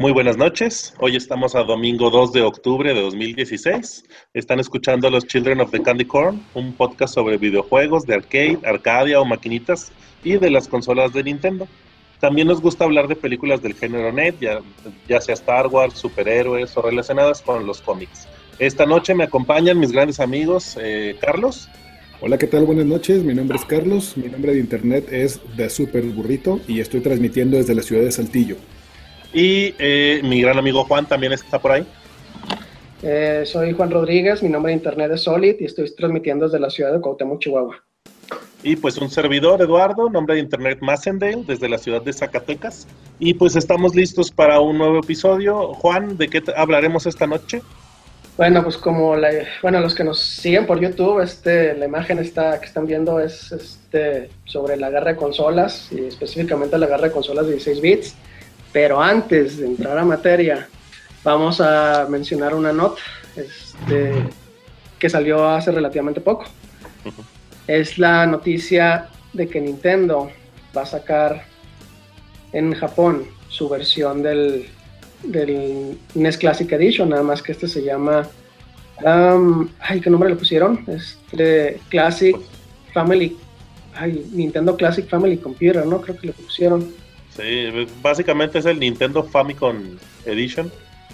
Muy buenas noches. Hoy estamos a domingo 2 de octubre de 2016. Están escuchando los Children of the Candy Corn, un podcast sobre videojuegos de arcade, Arcadia o maquinitas y de las consolas de Nintendo. También nos gusta hablar de películas del género net, ya sea Star Wars, superhéroes o relacionadas con los cómics. Esta noche me acompañan mis grandes amigos, Carlos. Hola, ¿qué tal? Buenas noches. Mi nombre es Carlos. Mi nombre de internet es The Super Burrito y estoy transmitiendo desde la ciudad de Saltillo. Y mi gran amigo Juan también está por ahí. Soy Juan Rodríguez, mi nombre de internet es Solid y estoy transmitiendo desde la ciudad de Cuauhtémoc, Chihuahua. Y pues un servidor, Eduardo, nombre de internet Massendale, desde la ciudad de Zacatecas. Y pues estamos listos para un nuevo episodio. Juan, ¿de qué hablaremos esta noche? Bueno, pues los que nos siguen por YouTube, la imagen que están viendo es sobre la guerra de consolas, y específicamente la guerra de consolas de 16 bits. Pero antes de entrar a materia, vamos a mencionar una nota que salió hace relativamente poco. Es la noticia de que Nintendo va a sacar en Japón su versión del NES Classic Edition, nada más que se llama, ¿qué nombre le pusieron? Classic Family, Nintendo Classic Family Computer, ¿no? Creo que le pusieron. Sí, básicamente es el Nintendo Famicom Edition,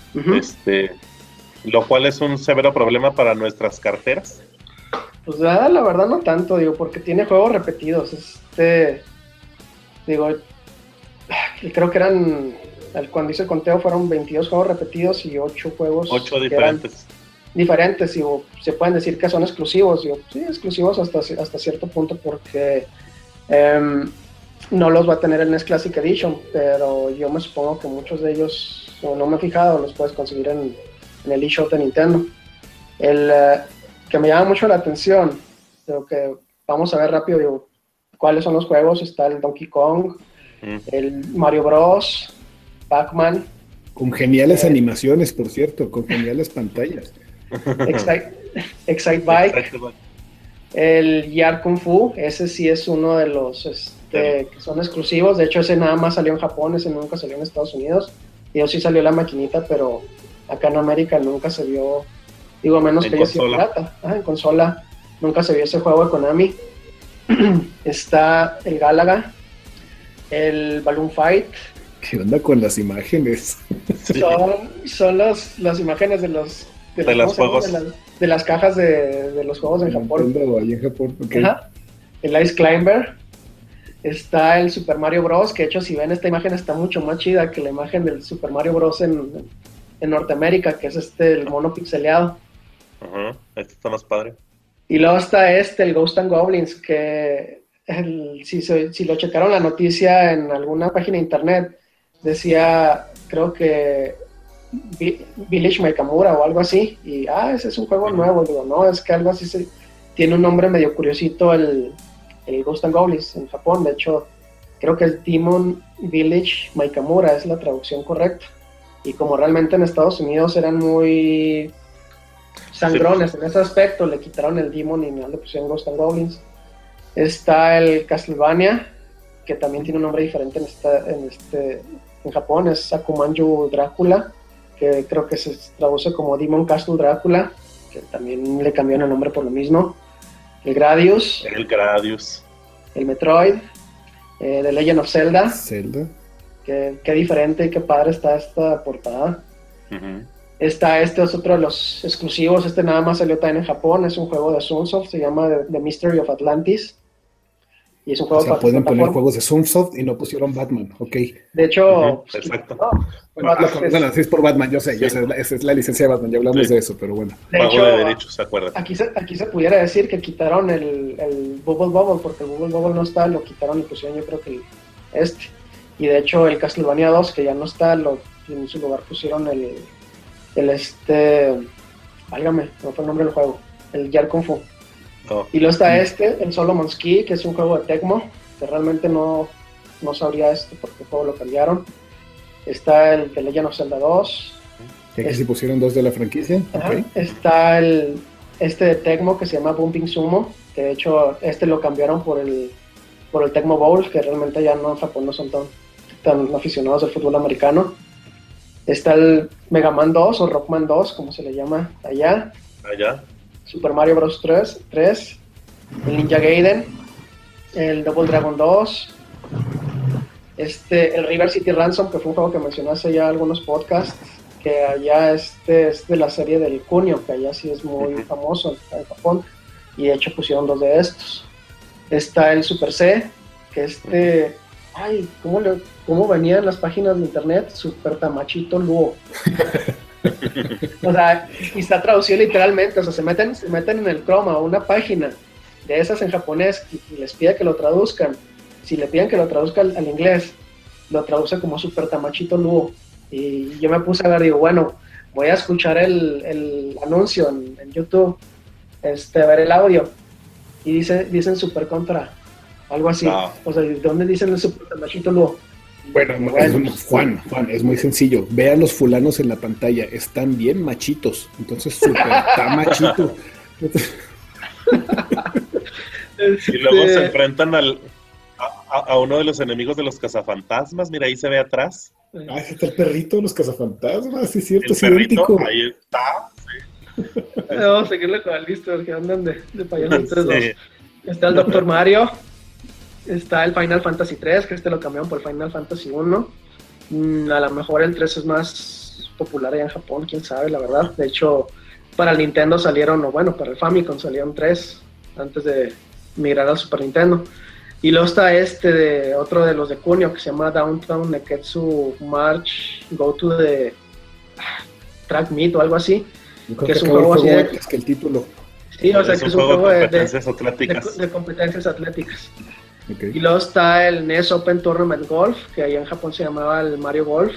lo cual es un severo problema para nuestras carteras. Pues la verdad no tanto, porque tiene juegos repetidos. Creo que eran, cuando hice el conteo fueron 22 juegos repetidos y 8 juegos. 8 diferentes. Diferentes, se pueden decir que son exclusivos. Sí, exclusivos hasta cierto punto porque no los va a tener el NES Classic Edition, pero yo me supongo que muchos de ellos, o no me he fijado, los puedes conseguir en el eShop de Nintendo. El que me llama mucho la atención, creo que vamos a ver rápido cuáles son los juegos. Está el Donkey Kong, el Mario Bros, Pac-Man. Con geniales animaciones, por cierto, con geniales pantallas. Excite Bike, el Yar Kung Fu, ese sí es uno de los que son exclusivos. De hecho, ese nada más salió en Japón, ese nunca salió en Estados Unidos. Sí salió la maquinita, pero acá en América nunca se vio, menos que haya sido pirata. En consola nunca se vio ese juego de Konami. Está el Galaga, el Balloon Fight. ¿Qué onda con las imágenes? Son las imágenes de los juegos. De las cajas de los juegos en Japón. Ahí en Japón, okay. El Ice Climber. Está el Super Mario Bros, que de hecho si ven esta imagen está mucho más chida que la imagen del Super Mario Bros en Norteamérica, que es el mono pixeleado. Este está más padre. Y luego está el Ghost and Goblins, que si lo checaron la noticia en alguna página de internet, decía, creo que Village Maikamura o algo así, y ese es un juego nuevo. Digo, no, es que algo así tiene un nombre medio curiosito el Ghost and Goblins en Japón. De hecho, creo que es Demon Village Maikamura, es la traducción correcta. Y como realmente en Estados Unidos eran muy sangrones en ese aspecto, le quitaron el Demon y no le pusieron Ghost and Goblins. Está el Castlevania, que también tiene un nombre diferente en Japón, es Akumanju Drácula, que creo que se traduce como Demon Castle Drácula, que también le cambiaron el nombre por lo mismo. El Gradius, el Metroid, The Legend of Zelda. Qué diferente y qué padre está esta portada. Este es otro de los exclusivos. Nada más salió también en Japón. Es un juego de Sunsoft, se llama The Mystery of Atlantis. Y es un juego pueden poner juegos de Sunsoft y no pusieron Batman, ok. De hecho, exacto. Sí es por Batman, yo sé, esa es la licencia de Batman, ya hablamos de eso, pero bueno. De Pago hecho, de derechos, ¿se acuerdan? Aquí se pudiera decir que quitaron el Bubble Bobble, porque el Bubble Bobble no está, lo quitaron y pusieron yo creo que y de hecho el Castlevania 2, que ya no está, en su lugar pusieron válgame, no fue el nombre del juego, el Yar Kung Fu. Y luego está el Solomon's Key, que es un juego de Tecmo, que realmente no sabría porque el juego lo cambiaron. Está el The Legend of Zelda 2. Y aquí sí pusieron 2 de la franquicia. Okay. Está de Tecmo que se llama Bumping Sumo, que de hecho lo cambiaron por el Tecmo Bowl, que realmente ya en Japón no son tan aficionados al fútbol americano. Está el Mega Man 2 o Rockman 2, como se le llama allá. Super Mario Bros. 3, el Ninja Gaiden, el Double Dragon 2, el River City Ransom, que fue un juego que mencioné hace ya algunos podcasts, que allá es de la serie del Kunio, que allá sí es muy famoso en Japón, y de hecho pusieron 2 de estos. Está el Super C, que ¿cómo venían las páginas de internet? Super Tamachito Luo. O sea, y está traducido literalmente, o sea, se meten en el Chrome a una página de esas en japonés y les pide que lo traduzcan. Si le piden que lo traduzca al inglés, lo traduce como Super Tamachito Luo. Y yo me puse a ver, digo, bueno, voy a escuchar el anuncio en YouTube, a ver el audio, y dicen Super Contra, algo así. O sea, ¿dónde dicen el Super Tamachito Luo? Bueno, Juan, es muy sencillo. Ve a los fulanos en la pantalla, están bien machitos. Entonces, Super Tamachito. Y luego se enfrentan a uno de los enemigos de los cazafantasmas. Mira, ahí se ve atrás. Ese está el perrito de los cazafantasmas, sí es cierto, el es perrito, idéntico. Ahí está, sí. Vamos a seguirle con la lista, porque andan de payasitos. Sí. Está el Dr. Mario, está el Final Fantasy 3, que lo cambiaron por Final Fantasy 1. A lo mejor el 3 es más popular allá en Japón, quién sabe, la verdad. De hecho, para el Nintendo salieron, o bueno, para el Famicom salieron 3 antes de migrar al Super Nintendo. Y luego está otro de los de Kunio, que se llama Downtown Neketsu March Go to the Track Meet o algo así. Que es un juego así de... que el título. Sí, o sea, que es un juego de competencias atléticas. Okay. Y luego está el NES Open Tournament Golf, que allá en Japón se llamaba el Mario Golf.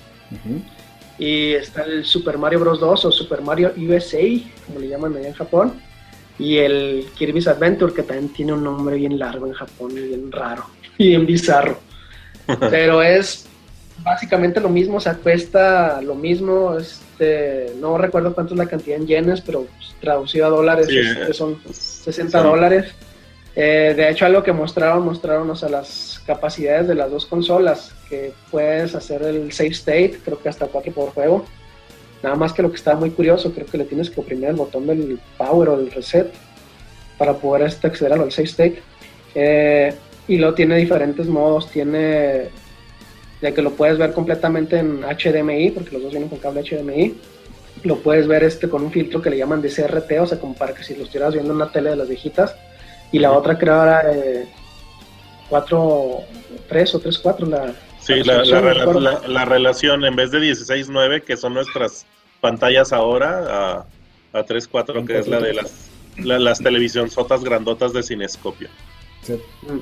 Y está el Super Mario Bros. 2 o Super Mario USA, como le llaman allá en Japón. Y el Kirby's Adventure, que también tiene un nombre bien largo en Japón, y bien raro, y bien bizarro. Pero es básicamente lo mismo, o sea, cuesta lo mismo. No recuerdo cuánto es la cantidad en yenes, pero traducido a dólares son $60. De hecho, algo que mostraron, o sea, las capacidades de las dos consolas, que puedes hacer el save state, creo que hasta 4 por juego. Nada más que lo que está muy curioso, creo que le tienes que oprimir el botón del power o del reset para poder acceder al save state. Y luego tiene diferentes modos, tiene de que lo puedes ver completamente en HDMI, porque los dos vienen con cable HDMI. Lo puedes ver con un filtro que le llaman de CRT, o sea, como para que si lo estuvieras viendo en una tele de las viejitas. Y la otra creo era 4:3 o 3:4 Sí, la relación, en vez de 16:9, que son nuestras pantallas ahora, a 3:4, que es la de las televisionzotas grandotas de cinescopio. Sí.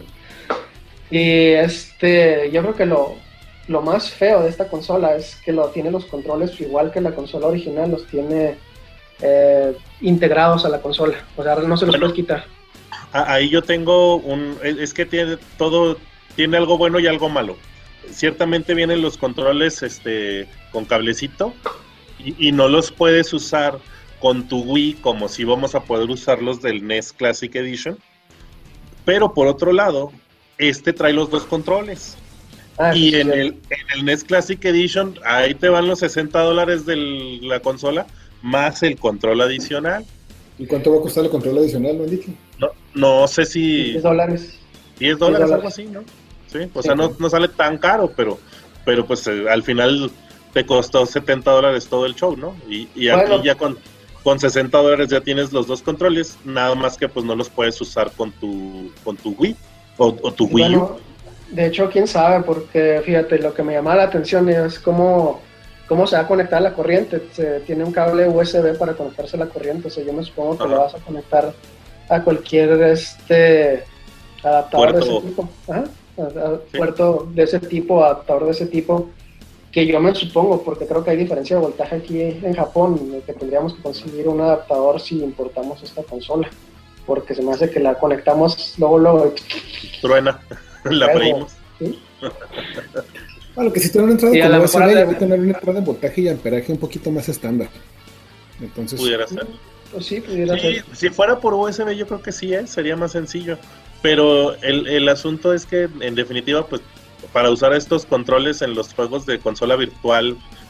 Y yo creo que lo más feo de esta consola es que tiene los controles igual que la consola original, los tiene integrados a la consola, o sea, no se los puedes quitar. Ahí yo tengo es que tiene algo bueno y algo malo. Ciertamente vienen los controles con cablecito y no los puedes usar con tu Wii como si vamos a poder usarlos del NES Classic Edition, pero por otro lado trae los dos controles y en el NES Classic Edition ahí te van los $60 de la consola más el control adicional. ¿Y cuánto va a costar el control adicional, no indique? No sé si $10. $10, algo así, ¿no? Sí, o sea, no sale tan caro, pero pues al final te costó $70 todo el show, ¿no? Y bueno, aquí ya con $60 ya tienes los dos controles, nada más que pues no los puedes usar con tu Wii o tu Wii U. De hecho, quién sabe, porque fíjate, lo que me llama la atención es cómo se va a conectar la corriente. Tiene un cable USB para conectarse a la corriente, o sea, yo me supongo que lo vas a conectar a cualquier adaptador de ese tipo. Puerto de ese tipo, adaptador de ese tipo, que yo me supongo, porque creo que hay diferencia de voltaje aquí en Japón, que tendríamos que conseguir un adaptador si importamos esta consola, porque se me hace que la conectamos luego truena, la freímos. ¿Sí? Bueno, que si tiene una entrada con USB, ya va a tener una entrada de voltaje y amperaje un poquito más estándar. Entonces, pudiera ser. Pues sí, pudiera ser. Si fuera por USB, yo creo que sí, sería más sencillo. Pero el asunto es que, en definitiva, pues para usar estos controles en los juegos de consola virtual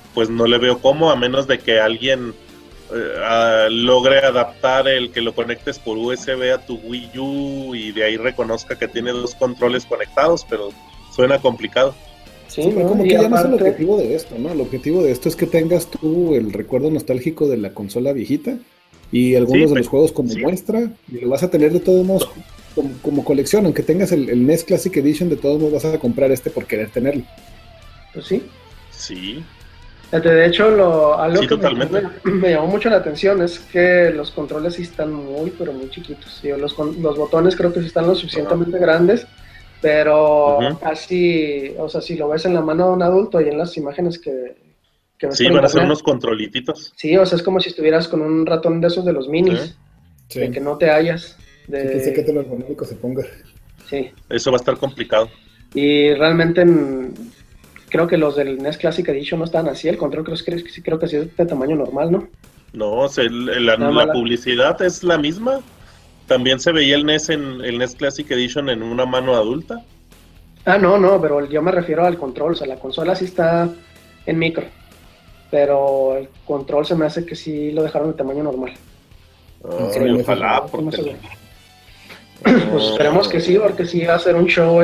pues no le veo cómo, a menos de que alguien logre adaptar el que lo conectes por USB a tu Wii U y de ahí reconozca que tiene 2 controles conectados, pero suena complicado. Sí, como que ya no es el objetivo de esto, ¿no? El objetivo de esto es que tengas tú el recuerdo nostálgico de la consola viejita y algunos de los juegos como muestra, y lo vas a tener de todos modos como colección, aunque tengas el NES Classic Edition, de todos modos vas a comprar por querer tenerlo. Pues sí. Sí. De hecho, algo que totalmente. me llamó mucho la atención es que los controles sí están muy, pero muy chiquitos. Los botones creo que sí están lo suficientemente grandes, pero casi, o sea, si lo ves en la mano de un adulto y en las imágenes que ves sí, van a ser unos controlititos. Sí, o sea, es como si estuvieras con un ratón de esos de los minis, de que no te hallas. Sí, que lo ergonómico se ponga. Sí. Eso va a estar complicado. Y realmente creo que los del NES Classic Edition no están así, el control creo que sí es de tamaño normal, ¿no? No, la publicidad es la misma. También se veía el NES Classic Edition en una mano adulta. No, pero yo me refiero al control, o sea, la consola sí está en micro, pero el control se me hace que sí lo dejaron de tamaño normal. Ojalá, porque... Pues esperemos que sí, porque sí va a ser un show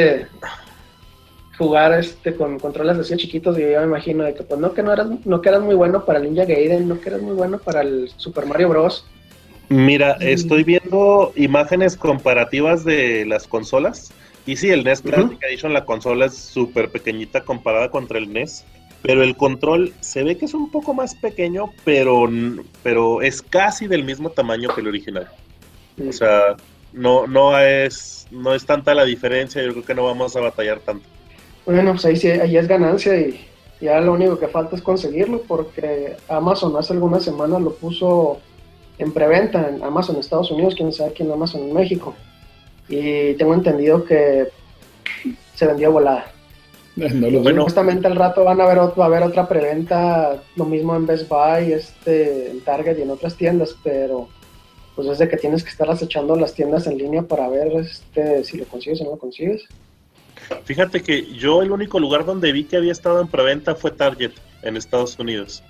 jugar con controles así chiquitos, y yo me imagino de que pues no que eras muy bueno para el Ninja Gaiden, no que eras muy bueno para el Super Mario Bros. Mira, estoy viendo imágenes comparativas de las consolas, y sí, el NES Classic Edition, la consola es súper pequeñita comparada contra el NES, pero el control se ve que es un poco más pequeño, pero es casi del mismo tamaño que el original. O sea, no es tanta la diferencia, yo creo que no vamos a batallar tanto. Bueno, pues ahí es ganancia, y ya lo único que falta es conseguirlo, porque Amazon hace algunas semanas lo puso en preventa en Amazon Estados Unidos, quién sabe aquí en Amazon en México, y tengo entendido que se vendió volada. Supuestamente al rato va a haber otra preventa, lo mismo en Best Buy, en Target y en otras tiendas, pero pues es de que tienes que estar acechando las tiendas en línea para ver si lo consigues o no lo consigues. Fíjate que yo el único lugar donde vi que había estado en preventa fue Target, en Estados Unidos.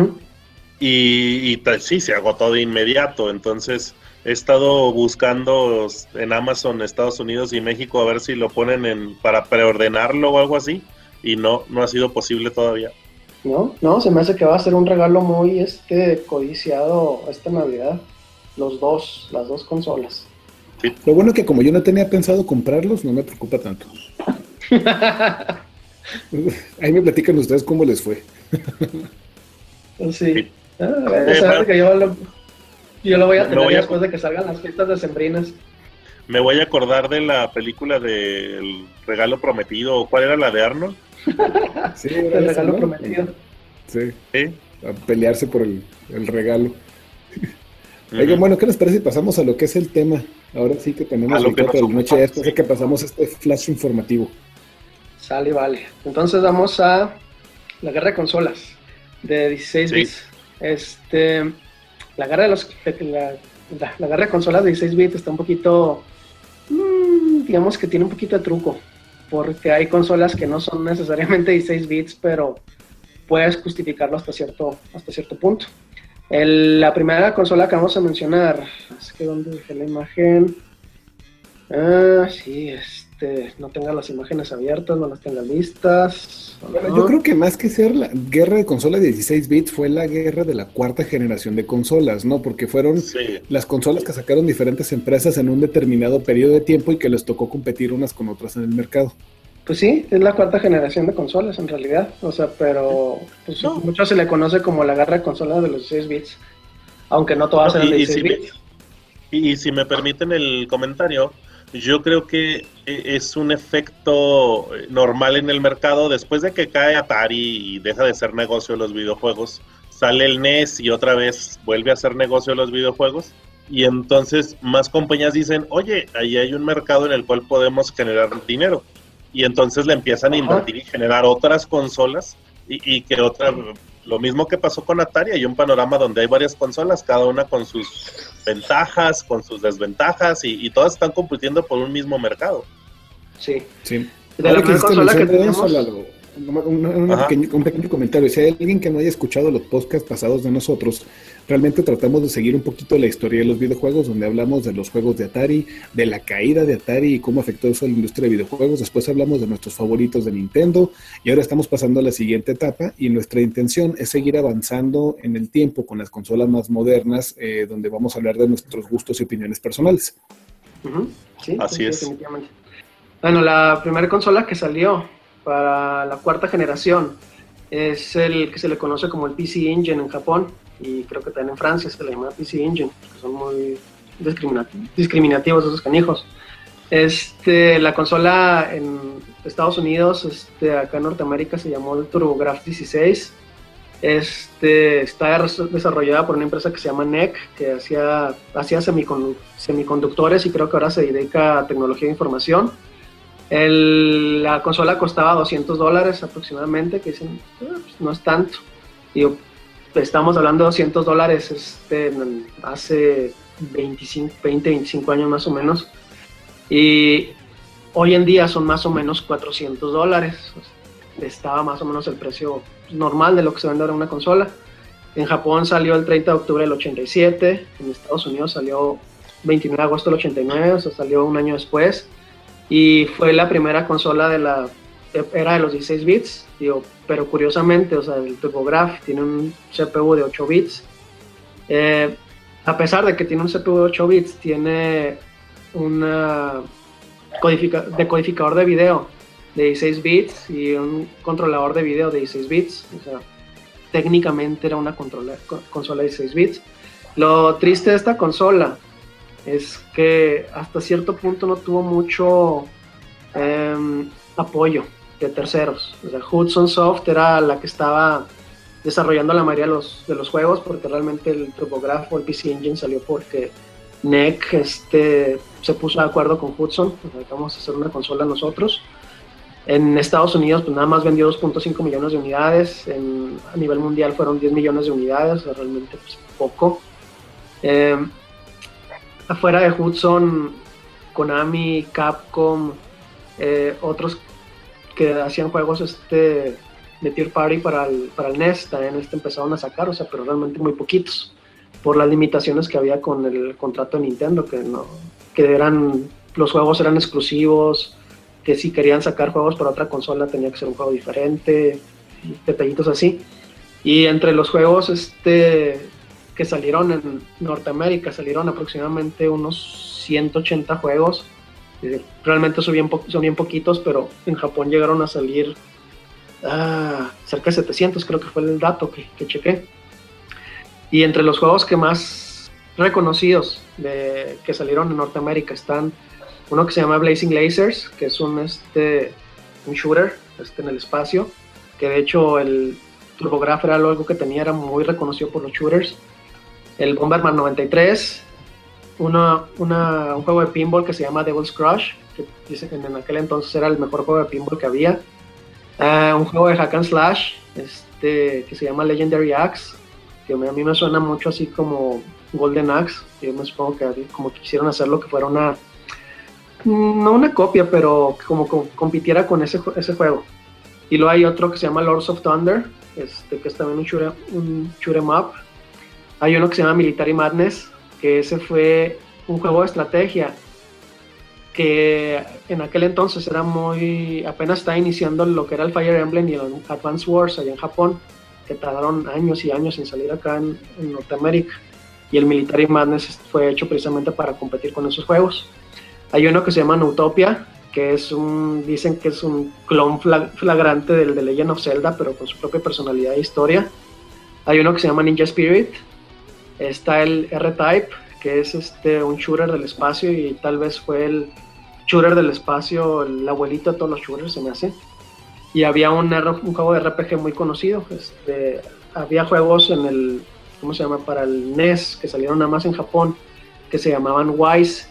Y sí, se agotó de inmediato. Entonces he estado buscando en Amazon, Estados Unidos y México, a ver si lo ponen para preordenarlo o algo así. Y no ha sido posible todavía. No, se me hace que va a ser un regalo muy codiciado esta Navidad. Las dos consolas. Sí. Lo bueno es que como yo no tenía pensado comprarlos, no me preocupa tanto. Ahí me platican ustedes cómo les fue. Sí. Sabes que yo lo voy a tener después de que salgan las fiestas decembrinas. Me voy a acordar de la película del regalo prometido. ¿Cuál era la de Arnold? Sí, el regalo prometido. Sí. A pelearse por el regalo. Oigan, bueno, ¿qué les parece si pasamos a lo que es el tema? Ahora sí que tenemos el 4 de la noche, después de que pasamos flash informativo. Sale, vale. Entonces vamos a la guerra de consolas de 16 bits. La guerra de consolas de 16 bits está un poquito, digamos que tiene un poquito de truco, porque hay consolas que no son necesariamente 16 bits, pero puedes justificarlo hasta cierto punto. La primera consola que vamos a mencionar, es que ¿dónde dejé la imagen? Sí, no tenga las imágenes abiertas, no las tenga listas. Bueno, yo creo que más que ser la guerra de consolas de 16 bits, fue la guerra de la cuarta generación de consolas, ¿no? Porque fueron las consolas que sacaron diferentes empresas en un determinado periodo de tiempo y que les tocó competir unas con otras en el mercado. Pues sí, es la cuarta generación de consolas en realidad, o sea, pero pues mucho se le conoce como la guerra de consolas de los 16 bits, aunque no todas eran de 16 bits. Y si me permiten el comentario, yo creo que es un efecto normal en el mercado. Después de que cae Atari y deja de ser negocio los videojuegos, sale el NES y otra vez vuelve a ser negocio los videojuegos, y entonces más compañías dicen, oye, ahí hay un mercado en el cual podemos generar dinero, y entonces le empiezan a invertir y generar otras consolas, y que lo mismo que pasó con Atari, hay un panorama donde hay varias consolas, cada una con sus ventajas, con sus desventajas, y todas están compitiendo por un mismo mercado. Sí. De la primera consola que tenemos... Un pequeño comentario. Si hay alguien que no haya escuchado los podcasts pasados de nosotros, realmente tratamos de seguir un poquito la historia de los videojuegos, donde hablamos de los juegos de Atari, de la caída de Atari y cómo afectó eso a la industria de videojuegos. Después hablamos de nuestros favoritos de Nintendo y ahora estamos pasando a la siguiente etapa y nuestra intención es seguir avanzando en el tiempo con las consolas más modernas, donde vamos a hablar de nuestros gustos y opiniones personales. Sí, así es. Definitivamente. Bueno, la primera consola que salió para la cuarta generación es el que se le conoce como el PC Engine en Japón, y creo que también en Francia se le llama PC Engine, que son muy discriminativos esos canijos. La consola en Estados Unidos, acá en Norteamérica se llamó el TurboGrafx 16. Está desarrollada por una empresa que se llama NEC, que hacía semiconductores, y creo que ahora se dedica a tecnología de información. La consola costaba $200 aproximadamente, que dicen, pues no es tanto. Digo, estamos hablando de $200 hace 25 años más o menos. Y hoy en día son más o menos $400. Estaba más o menos el precio normal de lo que se vende ahora una consola. En Japón salió el 30 de octubre del 87, en Estados Unidos salió 29 de agosto del 89, o sea, salió un año después. Y fue la primera consola de la era de los 16 bits, digo, pero curiosamente, o sea, el TurboGrafx tiene un CPU de 8 bits. A pesar de que tiene un CPU de 8 bits, tiene un decodificador de video de 16 bits y un controlador de video de 16 bits. O sea, técnicamente era una consola de 16 bits. Lo triste de esta consola es que hasta cierto punto no tuvo mucho apoyo de terceros. O sea, Hudson Soft era la que estaba desarrollando la mayoría de los juegos, porque realmente el TurboGrafx o el PC Engine salió porque NEC se puso de acuerdo con Hudson, o sea, vamos a hacer una consola nosotros. En Estados Unidos pues nada más vendió 2.5 millones de unidades, a nivel mundial fueron 10 millones de unidades, o sea, realmente pues, poco. Afuera de Hudson, Konami, Capcom, otros que hacían juegos de Third Party para el NES también empezaron a sacar, o sea, pero realmente muy poquitos, por las limitaciones que había con el contrato de Nintendo, los juegos eran exclusivos, que si querían sacar juegos para otra consola tenía que ser un juego diferente, detallitos así. Y entre los juegos que salieron en Norteamérica, salieron aproximadamente unos 180 juegos. Realmente son bien poquitos, pero en Japón llegaron a salir cerca de 700, creo que fue el dato que chequé. Y entre los juegos que más reconocidos que salieron en Norteamérica están uno que se llama Blazing Lasers, que es un shooter en el espacio, que de hecho el TurboGrafx era algo que era muy reconocido por los shooters. El Bomberman 93, un juego de pinball que se llama Devil's Crush, que dice que en aquel entonces era el mejor juego de pinball que había. Un juego de hack and slash que se llama Legendary Axe, que a mí me suena mucho así como Golden Axe. Yo me supongo que como quisieron hacerlo que fuera no una copia, pero como compitiera con ese juego. Y luego hay otro que se llama Lords of Thunder, que es también un shoot 'em up. Hay uno que se llama Military Madness, que ese fue un juego de estrategia que en aquel entonces apenas estaba iniciando lo que era el Fire Emblem y el Advance Wars allá en Japón, que tardaron años y años en salir acá en Norteamérica. Y el Military Madness fue hecho precisamente para competir con esos juegos. Hay uno que se llama Neutopia, que dicen que es un clon flagrante del de Legend of Zelda, pero con su propia personalidad e historia. Hay uno que se llama Ninja Spirit. Está el R-Type, que es un shooter del espacio, y tal vez fue el shooter del espacio, el abuelito de todos los shooters, se me hace. Y había un juego de RPG muy conocido. Había juegos para el NES, que salieron nada más en Japón, que se llamaban Wise.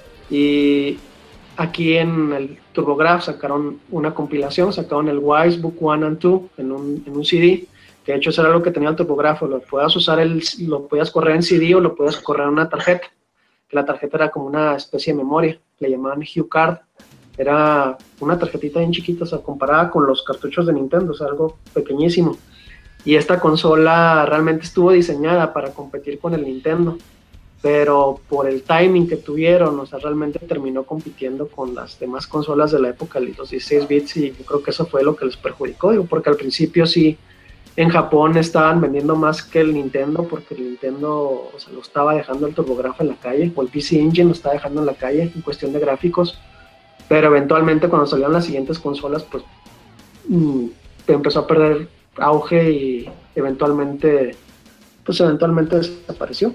Y aquí en el TurboGrafx sacaron una compilación, sacaron el Wise Book 1 and 2 en un CD, que de hecho eso era lo que tenía el TurboGrafx, lo podías correr en CD o lo podías correr en una tarjeta, que la tarjeta era como una especie de memoria, le llamaban HuCard. Era una tarjetita bien chiquita, o sea, comparada con los cartuchos de Nintendo, o sea, algo pequeñísimo. Y esta consola realmente estuvo diseñada para competir con el Nintendo, pero por el timing que tuvieron, o sea, realmente terminó compitiendo con las demás consolas de la época, los 16 bits, y yo creo que eso fue lo que les perjudicó, digo, porque al principio sí, en Japón estaban vendiendo más que el Nintendo, porque el Nintendo, o sea, lo estaba dejando el TurboGrafx en la calle, o el PC Engine lo estaba dejando en la calle en cuestión de gráficos, pero eventualmente cuando salieron las siguientes consolas, pues empezó a perder auge y eventualmente desapareció.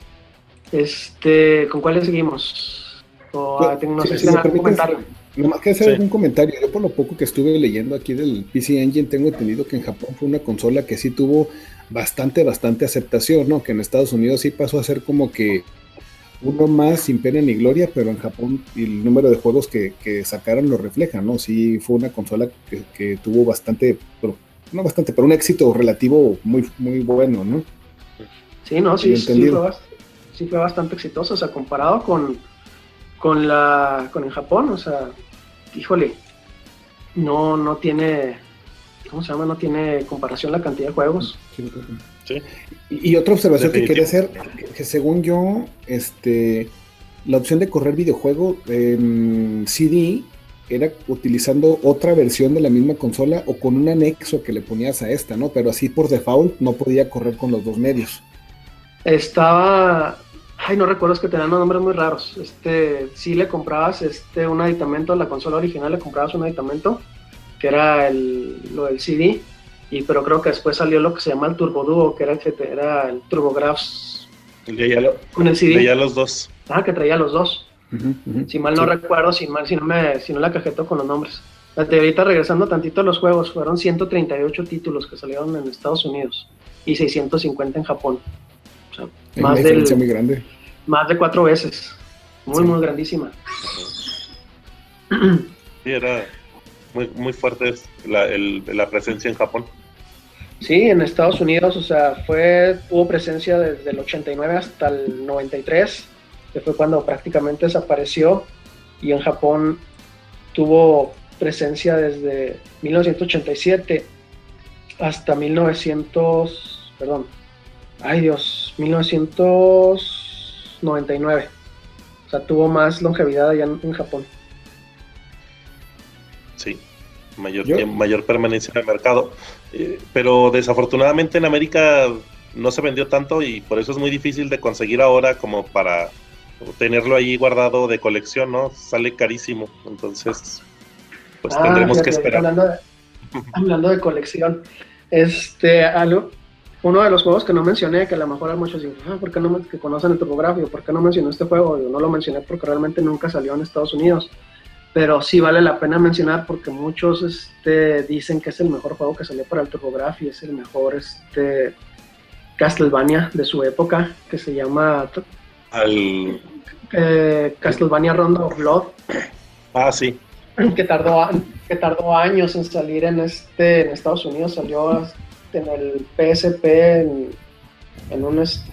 ¿Con cuáles seguimos? No sé si tengan algún comentario. Nomás que hacer algún comentario. Yo por lo poco que estuve leyendo aquí del PC Engine, tengo entendido que en Japón fue una consola que sí tuvo bastante aceptación, ¿no? Que en Estados Unidos sí pasó a ser como que uno más sin pena ni gloria, pero en Japón el número de juegos que sacaron lo refleja, ¿no? Sí fue una consola que tuvo bastante, pero un éxito relativo muy bueno, ¿no? Sí, no, sí fue bastante exitoso, o sea, comparado con el Japón, o sea, híjole, no tiene, ¿cómo se llama? No tiene comparación la cantidad de juegos. Sí. Y otra observación que quería hacer, que según yo, la opción de correr videojuego en CD era utilizando otra versión de la misma consola o con un anexo que le ponías a esta, ¿no? Pero así por default no podía correr con los dos medios. No recuerdo, es que tenían unos nombres muy raros. Sí le comprabas un aditamento a la consola original, le comprabas un aditamento que era lo del CD, pero creo que después salió lo que se llama el Turbo Duo, que era el TurboGrafx con el CD. Traía los dos. Que traía los dos. Si mal no recuerdo, si no la cajeto con los nombres. Ahorita regresando tantito a los juegos, fueron 138 títulos que salieron en Estados Unidos y 650 en Japón. O sea, una diferencia muy grande. Más de 4 veces. Muy grandísima. Sí, era muy fuerte la presencia en Japón. Sí, en Estados Unidos, o sea, tuvo presencia desde el 89 hasta el 93, que fue cuando prácticamente desapareció, y en Japón tuvo presencia desde 1987 hasta 1999. O sea, tuvo más longevidad allá en Japón. Sí, mayor permanencia en el mercado. Pero desafortunadamente en América no se vendió tanto y por eso es muy difícil de conseguir ahora como para tenerlo ahí guardado de colección, ¿no? Sale carísimo, entonces pues tendremos que esperar. Hablando de colección, uno de los juegos que no mencioné, que a lo mejor a muchos dicen, ¿por qué no que conocen el TurboGrafx? ¿Por qué no mencioné este juego? Yo no lo mencioné porque realmente nunca salió en Estados Unidos, pero sí vale la pena mencionar porque muchos dicen que es el mejor juego que salió para el TurboGrafx y es el mejor Castlevania de su época, que se llama Castlevania Rondo of Blood. Sí. Que tardó años en salir en Estados Unidos, salió en el PSP en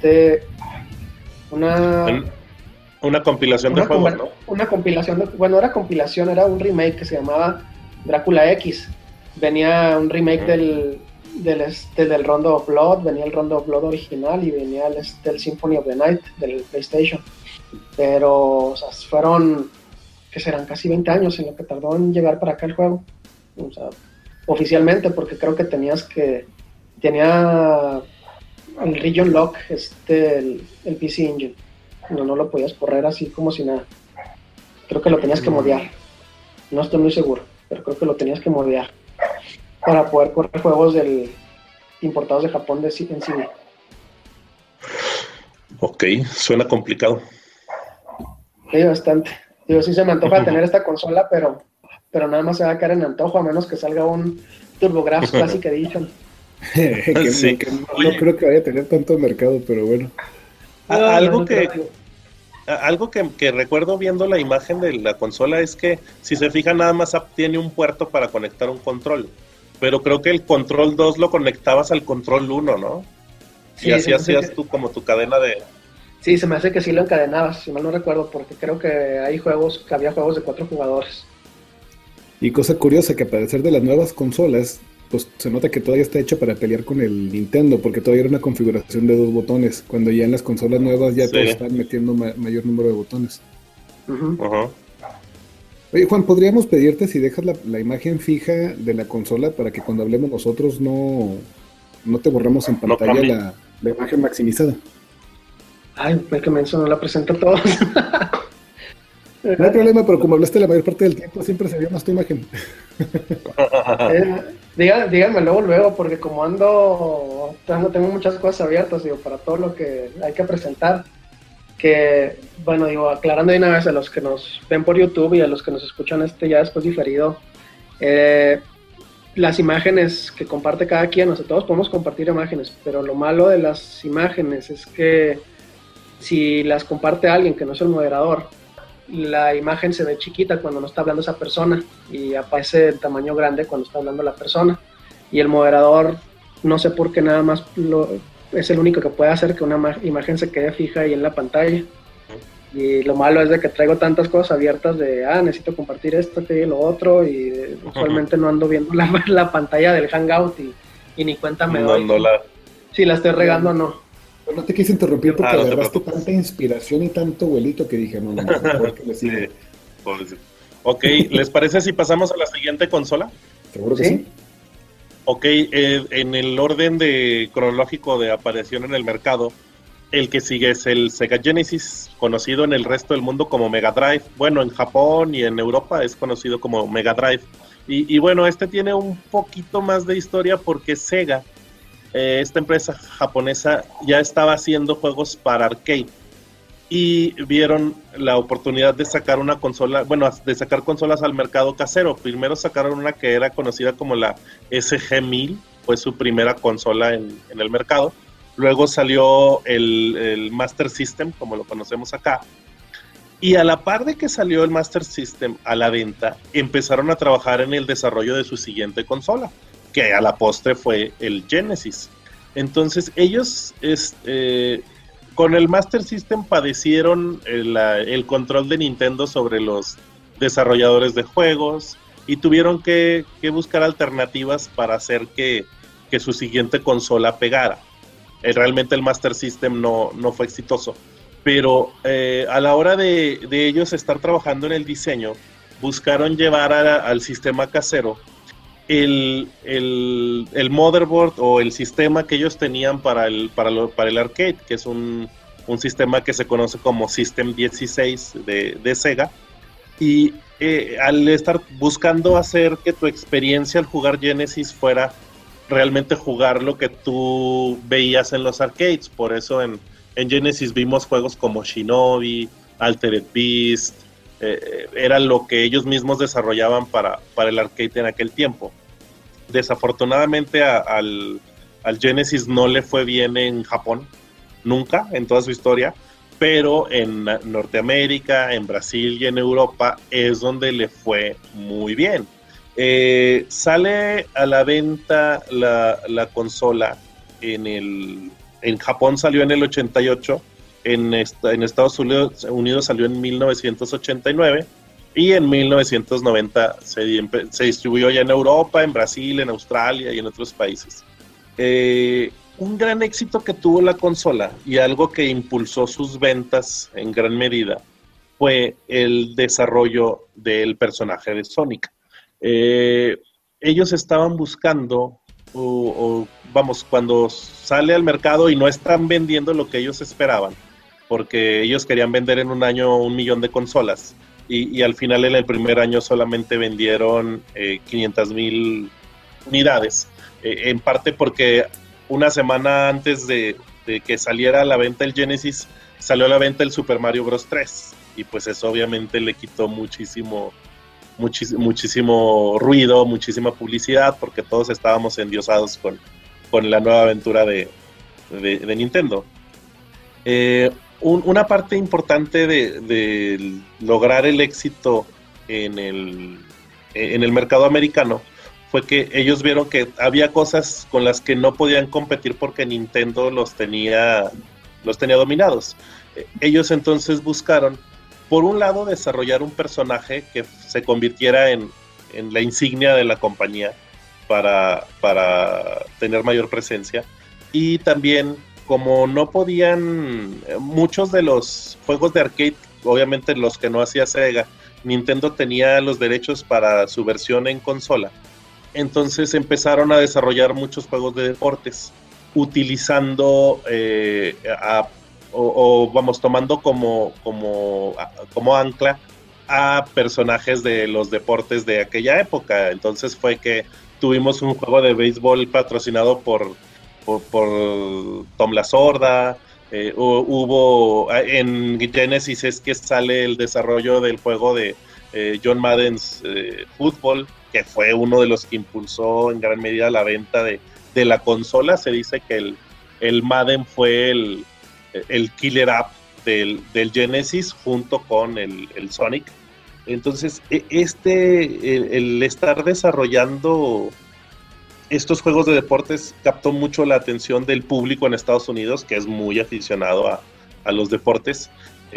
una compilación de juegos, ¿no? Una compilación era compilación, era un remake que se llamaba Drácula X. Venía un remake del Rondo of Blood, venía el Rondo of Blood original y venía el Symphony of the Night del PlayStation. Pero, o sea, fueron, que serán casi 20 años en lo que tardó en llegar para acá el juego. O sea, oficialmente, porque creo que tenía el Region Lock, el PC Engine. No lo podías correr así como si nada. Creo que lo tenías que modear. No estoy muy seguro, pero creo que lo tenías que modear para poder correr juegos importados de Japón en cine. Ok, suena complicado. Sí, bastante. Sí se me antoja tener esta consola, pero nada más se va a quedar en antojo, a menos que salga un TurboGrafx Classic Edition. Sí. No creo que vaya a tener tanto mercado, pero bueno. Algo que recuerdo viendo la imagen de la consola es que, si se fijan, nada más tiene un puerto para conectar un control. Pero creo que el control 2 lo conectabas al control 1, ¿no? Sí, y así hacías tú como tu cadena de... Sí, se me hace que sí lo encadenabas, si mal no recuerdo, porque creo que había juegos de 4 jugadores. Y cosa curiosa que a parecer de las nuevas consolas, pues se nota que todavía está hecho para pelear con el Nintendo, porque todavía era una configuración de 2 botones, cuando ya en las consolas nuevas ya todos están metiendo mayor número de botones. Oye, Juan, ¿podríamos pedirte si dejas la imagen fija de la consola para que cuando hablemos nosotros no te borramos en pantalla la imagen maximizada? Ay, me que no la presento a todos. No hay problema, pero como hablaste la mayor parte del tiempo, siempre se vio más tu imagen. Díganme luego, porque como tengo muchas cosas abiertas, digo, para todo lo que hay que presentar, que, bueno, digo, aclarando de una vez a los que nos ven por YouTube y a los que nos escuchan ya después diferido, las imágenes que comparte cada quien, todos podemos compartir imágenes, pero lo malo de las imágenes es que si las comparte alguien que no es el moderador, la imagen se ve chiquita cuando no está hablando esa persona y aparece el tamaño grande cuando está hablando la persona, y el moderador, no sé por qué, nada más es el único que puede hacer que una imagen se quede fija ahí en la pantalla. Y lo malo es de que traigo tantas cosas abiertas de, necesito compartir esto y lo otro, y usualmente no ando viendo la pantalla del Hangout y ni cuenta me doy si la estoy regando o no. No te quise interrumpir porque agarraste tanta inspiración y tanto vuelito que dije, no, mejor que le sigue. Ok, ¿les parece si pasamos a la siguiente consola? Seguro que sí. Ok, en el orden cronológico de aparición en el mercado, el que sigue es el Sega Genesis, conocido en el resto del mundo como Mega Drive. Bueno, en Japón y en Europa es conocido como Mega Drive. Y bueno, este tiene un poquito más de historia porque Sega, esta empresa japonesa, ya estaba haciendo juegos para arcade y vieron la oportunidad de sacar una consola, de sacar consolas al mercado casero. Primero sacaron una que era conocida como la SG-1000, fue su primera consola en el mercado. Luego salió el Master System, como lo conocemos acá. Y a la par de que salió el Master System a la venta, empezaron a trabajar en el desarrollo de su siguiente consola, que a la postre fue el Genesis. Entonces ellos con el Master System padecieron el control de Nintendo sobre los desarrolladores de juegos y tuvieron que buscar alternativas para hacer que su siguiente consola pegara. Realmente el Master System no fue exitoso, pero a la hora de ellos estar trabajando en el diseño, buscaron llevar al sistema casero el motherboard o el sistema que ellos tenían para el arcade, que es un sistema que se conoce como System 16 de Sega, y al estar buscando hacer que tu experiencia al jugar Genesis fuera realmente jugar lo que tú veías en los arcades. Por eso en Genesis vimos juegos como Shinobi, Altered Beast, era lo que ellos mismos desarrollaban para el arcade en aquel tiempo. Desafortunadamente al Genesis no le fue bien en Japón, nunca en toda su historia, pero en Norteamérica, en Brasil y en Europa es donde le fue muy bien. Sale a la venta la consola en Japón salió en el 88, en Estados Unidos salió en 1989 y en 1990 se distribuyó ya en Europa, en Brasil, en Australia y en otros países. Un gran éxito que tuvo la consola y algo que impulsó sus ventas en gran medida fue el desarrollo del personaje de Sonic. Ellos estaban buscando, cuando sale al mercado y no están vendiendo lo que ellos esperaban, porque ellos querían vender en un año 1 millón de consolas, y al final en el primer año solamente vendieron 500,000 unidades, en parte porque una semana antes de que saliera a la venta el Genesis, salió a la venta el Super Mario Bros. 3, y pues eso obviamente le quitó muchísimo ruido, muchísima publicidad, porque todos estábamos endiosados con la nueva aventura de Nintendo. Una parte importante de lograr el éxito en el mercado americano fue que ellos vieron que había cosas con las que no podían competir porque Nintendo los tenía dominados. Ellos entonces buscaron, por un lado, desarrollar un personaje que se convirtiera en en la insignia de la compañía para tener mayor presencia. Y también, como no podían, muchos de los juegos de arcade, obviamente los que no hacía Sega, Nintendo tenía los derechos para su versión en consola. Entonces empezaron a desarrollar muchos juegos de deportes, utilizando tomando como ancla a personajes de los deportes de aquella época. Entonces fue que tuvimos un juego de béisbol patrocinado por Tom la Sorda. Hubo en Genesis es que sale el desarrollo del juego de John Madden's Football, que fue uno de los que impulsó en gran medida la venta de la consola. Se dice que el Madden fue el killer app del Genesis junto con el Sonic. Entonces el estar desarrollando estos juegos de deportes captó mucho la atención del público en Estados Unidos, que es muy aficionado a los deportes,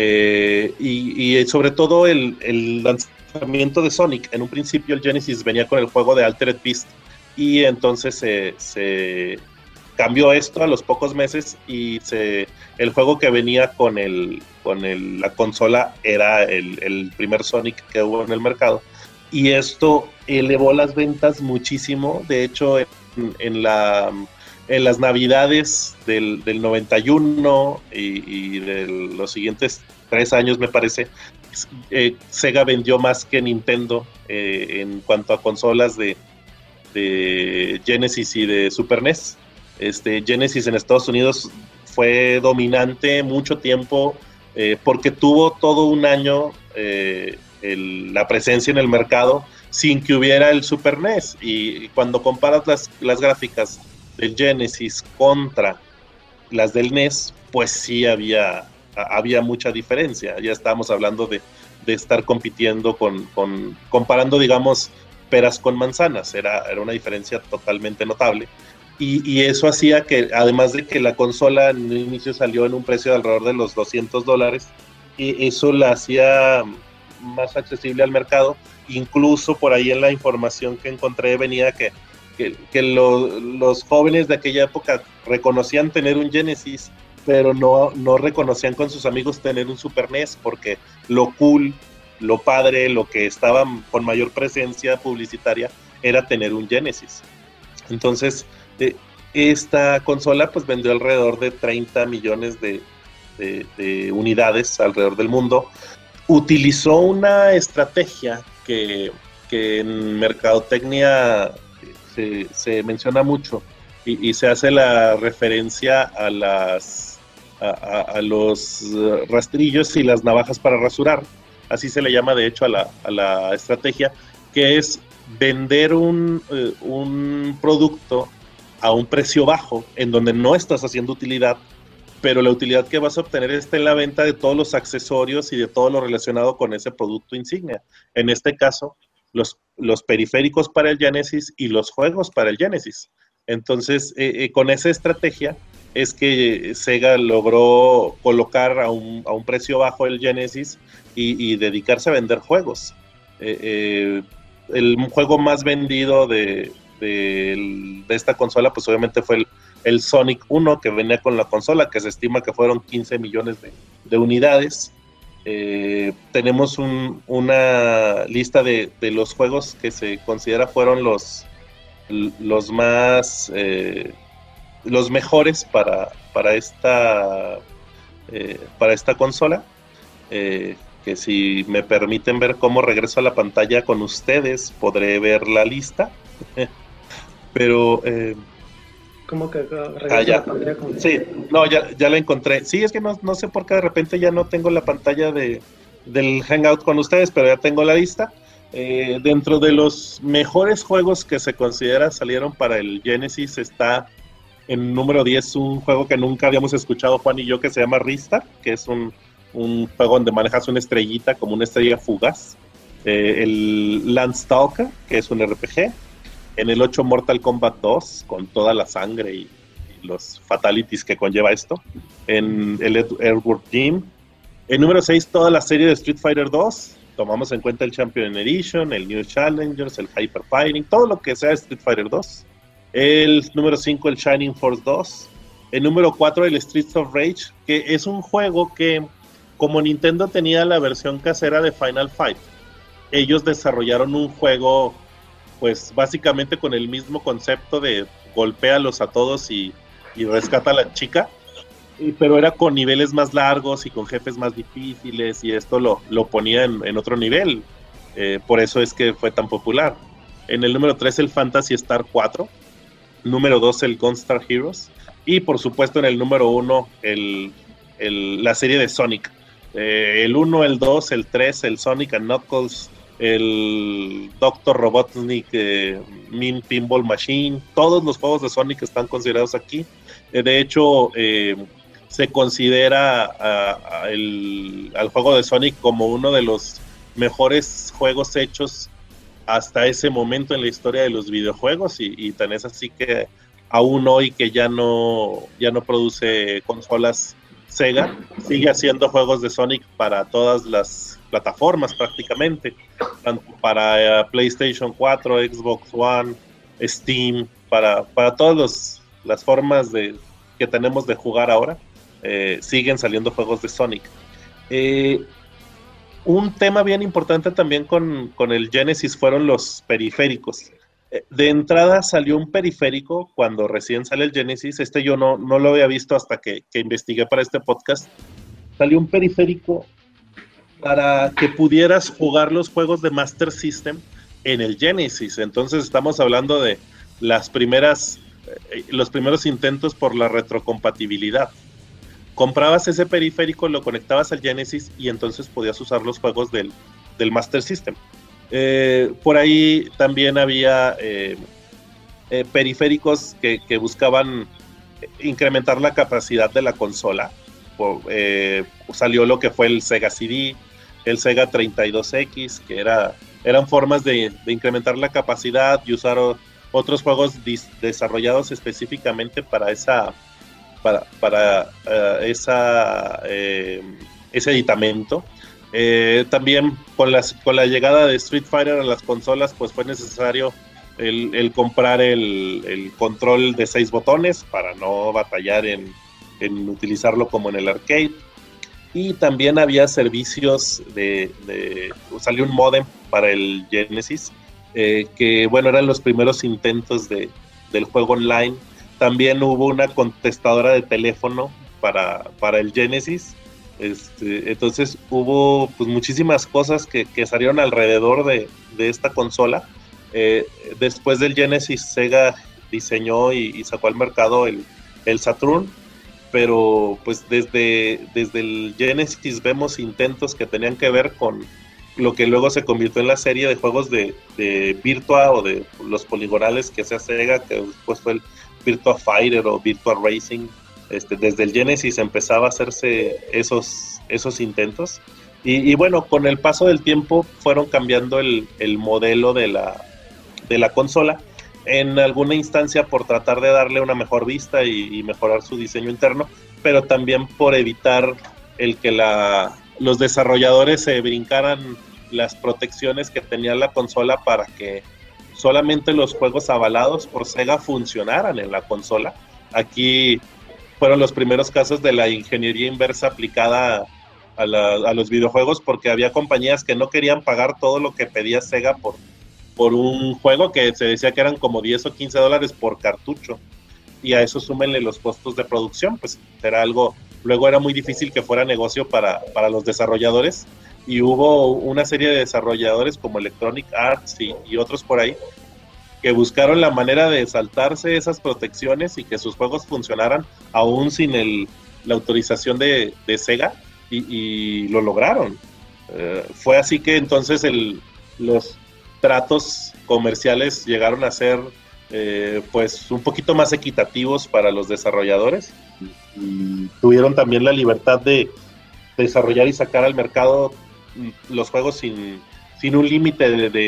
y sobre todo el lanzamiento de Sonic. En un principio el Genesis venía con el juego de Altered Beast, y entonces se cambió esto a los pocos meses, y el juego que venía con la consola era el primer Sonic que hubo en el mercado. Y esto elevó las ventas muchísimo. De hecho, en las navidades del 91 y de los siguientes 3 años, me parece, Sega vendió más que Nintendo en cuanto a consolas de Genesis y de Super NES. Genesis en Estados Unidos fue dominante mucho tiempo, porque tuvo todo un año la presencia en el mercado sin que hubiera el Super NES. Y cuando comparas las gráficas del Genesis contra las del NES, pues sí había mucha diferencia. Ya estábamos hablando de estar compitiendo comparando, digamos, peras con manzanas. Era una diferencia totalmente notable. Y eso hacía que, además de que la consola en el inicio salió en un precio de alrededor de los $200, y eso la hacía más accesible al mercado. Incluso por ahí en la información que encontré venía que los jóvenes de aquella época reconocían tener un Genesis, pero no reconocían con sus amigos tener un Super NES, porque lo cool, lo padre, lo que estaba con mayor presencia publicitaria era tener un Genesis. Entonces, esta consola pues vendió alrededor de 30 millones de unidades alrededor del mundo. Utilizó una estrategia que en mercadotecnia se menciona mucho, y se hace la referencia a los rastrillos y las navajas para rasurar. Así se le llama de hecho a la estrategia, que es vender un producto a un precio bajo, en donde no estás haciendo utilidad, pero la utilidad que vas a obtener está en la venta de todos los accesorios y de todo lo relacionado con ese producto insignia. En este caso, los periféricos para el Genesis y los juegos para el Genesis. Entonces, con esa estrategia es que Sega logró colocar a un precio bajo el Genesis y dedicarse a vender juegos. El juego más vendido de esta consola, pues obviamente fue el Sonic 1, que venía con la consola, que se estima que fueron 15 millones de unidades. Tenemos una lista de los juegos que se considera fueron los más los mejores para esta consola, que si me permiten ver cómo regreso a la pantalla con ustedes, podré ver la lista. Pero ¿cómo que regresa la pantalla con... Sí, no, ya la encontré. Sí, es que no sé por qué de repente ya no tengo la pantalla del Hangout con ustedes, pero ya tengo la lista. Dentro de los mejores juegos que se considera salieron para el Genesis está en número 10 un juego que nunca habíamos escuchado Juan y yo, que se llama Ristar, que es un juego donde manejas una estrellita como una estrella fugaz. El Landstalker, que es un RPG. En el 8 Mortal Kombat 2, con toda la sangre y los fatalities que conlleva esto. En el Earthworm Jim. En número 6 toda la serie de Street Fighter 2, tomamos en cuenta el Champion Edition, el New Challengers, el Hyper Fighting, todo lo que sea Street Fighter 2. El número 5, el Shining Force 2. El número 4, el Streets of Rage, que es un juego que, como Nintendo tenía la versión casera de Final Fight, ellos desarrollaron un juego, pues básicamente con el mismo concepto de golpéalos a todos y rescata a la chica, pero era con niveles más largos y con jefes más difíciles, y esto lo ponía en otro nivel. Por eso es que fue tan popular. En el número 3, el Phantasy Star 4. Número 2, el Gunstar Heroes. Y por supuesto en el número 1, la serie de Sonic. El 1, el 2, el 3, el Sonic and Knuckles, el Dr. Robotnik, Mean Pinball Machine. Todos los juegos de Sonic están considerados aquí. De hecho, se considera al juego de Sonic como uno de los mejores juegos hechos hasta ese momento en la historia de los videojuegos, y tan es así que aún hoy que ya no produce consolas Sega, sigue haciendo juegos de Sonic para todas las plataformas prácticamente, tanto para PlayStation 4, Xbox One, Steam, para todas las formas que tenemos de jugar ahora. Siguen saliendo juegos de Sonic. Un tema bien importante también con el Genesis fueron los periféricos. De entrada salió un periférico cuando recién sale el Genesis. Yo no lo había visto hasta que investigué para este podcast. Salió un periférico para que pudieras jugar los juegos de Master System en el Genesis. Entonces estamos hablando de los primeros intentos por la retrocompatibilidad. Comprabas ese periférico, lo conectabas al Genesis y entonces podías usar los juegos del Master System. Por ahí también había periféricos que buscaban incrementar la capacidad de la consola. Salió lo que fue el Sega CD, el Sega 32X, que eran formas de incrementar la capacidad y usar otros juegos desarrollados específicamente para ese aditamento. También con la llegada de Street Fighter a las consolas, pues fue necesario el comprar el control de 6 botones para no batallar en utilizarlo como en el arcade. Y también había servicios salió un modem para el Genesis, que bueno, eran los primeros intentos del juego online. También hubo una contestadora de teléfono para el Genesis. Entonces hubo pues muchísimas cosas que salieron alrededor de esta consola. Después del Genesis, Sega diseñó y sacó al mercado el Saturn, pero pues desde el Genesis vemos intentos que tenían que ver con lo que luego se convirtió en la serie de juegos de Virtua, o de los poligonales que hacía Sega, que después fue el Virtua Fighter o Virtua Racing. Desde el Genesis empezaba a hacerse esos intentos, y bueno, con el paso del tiempo fueron cambiando el modelo de la consola, en alguna instancia por tratar de darle una mejor vista y mejorar su diseño interno, pero también por evitar el que los desarrolladores se brincaran las protecciones que tenía la consola para que solamente los juegos avalados por Sega funcionaran en la consola. Aquí fueron los primeros casos de la ingeniería inversa aplicada a los videojuegos, porque había compañías que no querían pagar todo lo que pedía Sega por un juego que se decía que eran como $10 o $15 por cartucho, y a eso súmenle los costos de producción, pues luego era muy difícil que fuera negocio para los desarrolladores, y hubo una serie de desarrolladores como Electronic Arts y otros por ahí que buscaron la manera de saltarse esas protecciones y que sus juegos funcionaran aún sin la autorización de Sega, y lo lograron. Fue así que entonces los tratos comerciales llegaron a ser pues un poquito más equitativos para los desarrolladores, y tuvieron también la libertad de desarrollar y sacar al mercado los juegos sin un límite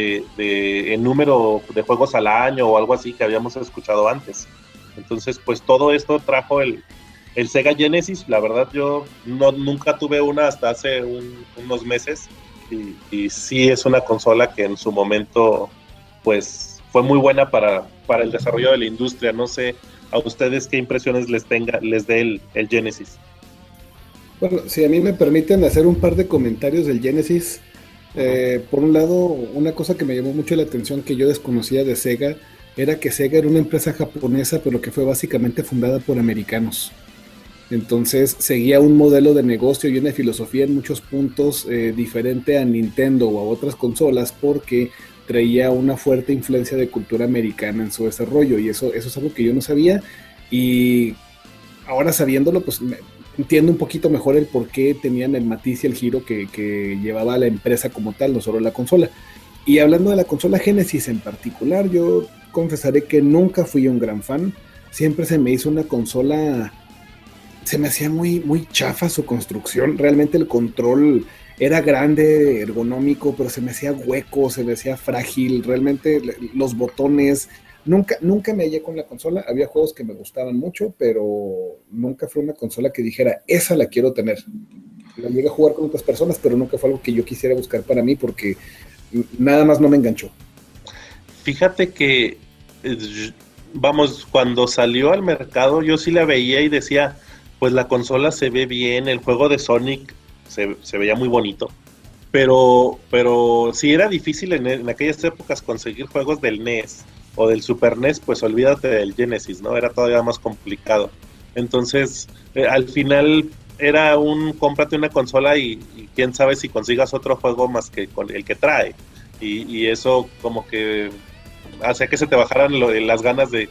en número de juegos al año o algo así que habíamos escuchado antes. Entonces, pues todo esto trajo el Sega Genesis. La verdad, yo nunca tuve una hasta hace unos meses. y sí es una consola que en su momento pues fue muy buena para el desarrollo de la industria. No sé a ustedes qué impresiones les dé el Genesis. Bueno, si a mí me permiten hacer un par de comentarios del Genesis. Por un lado, una cosa que me llamó mucho la atención que yo desconocía de Sega era que Sega era una empresa japonesa, pero que fue básicamente fundada por americanos. Entonces seguía un modelo de negocio y una filosofía en muchos puntos diferente a Nintendo o a otras consolas, porque traía una fuerte influencia de cultura americana en su desarrollo, y eso es algo que yo no sabía, y ahora sabiéndolo, pues entiendo un poquito mejor el por qué tenían el matiz y el giro que llevaba a la empresa como tal, no solo la consola. Y hablando de la consola Genesis en particular, yo confesaré que nunca fui un gran fan. Siempre se me hizo una consola, se me hacía muy chafa su construcción. Realmente el control era grande, ergonómico, pero se me hacía hueco, se me hacía frágil. Realmente los botones, nunca me hallé con la consola. Había juegos que me gustaban mucho, pero nunca fue una consola que dijera, esa la quiero tener. La llegué a jugar con otras personas, pero nunca fue algo que yo quisiera buscar para mí, porque nada más no me enganchó. Fíjate que, vamos, cuando salió al mercado yo sí la veía y decía, pues la consola se ve bien, el juego de Sonic se veía muy bonito, pero si era difícil en aquellas épocas conseguir juegos del NES o del Super NES, pues olvídate del Genesis, ¿no? Era todavía más complicado. Entonces, al final era cómprate una consola y quién sabe si consigas otro juego más que con el que trae. Y eso como que hacía que se te bajaran las ganas de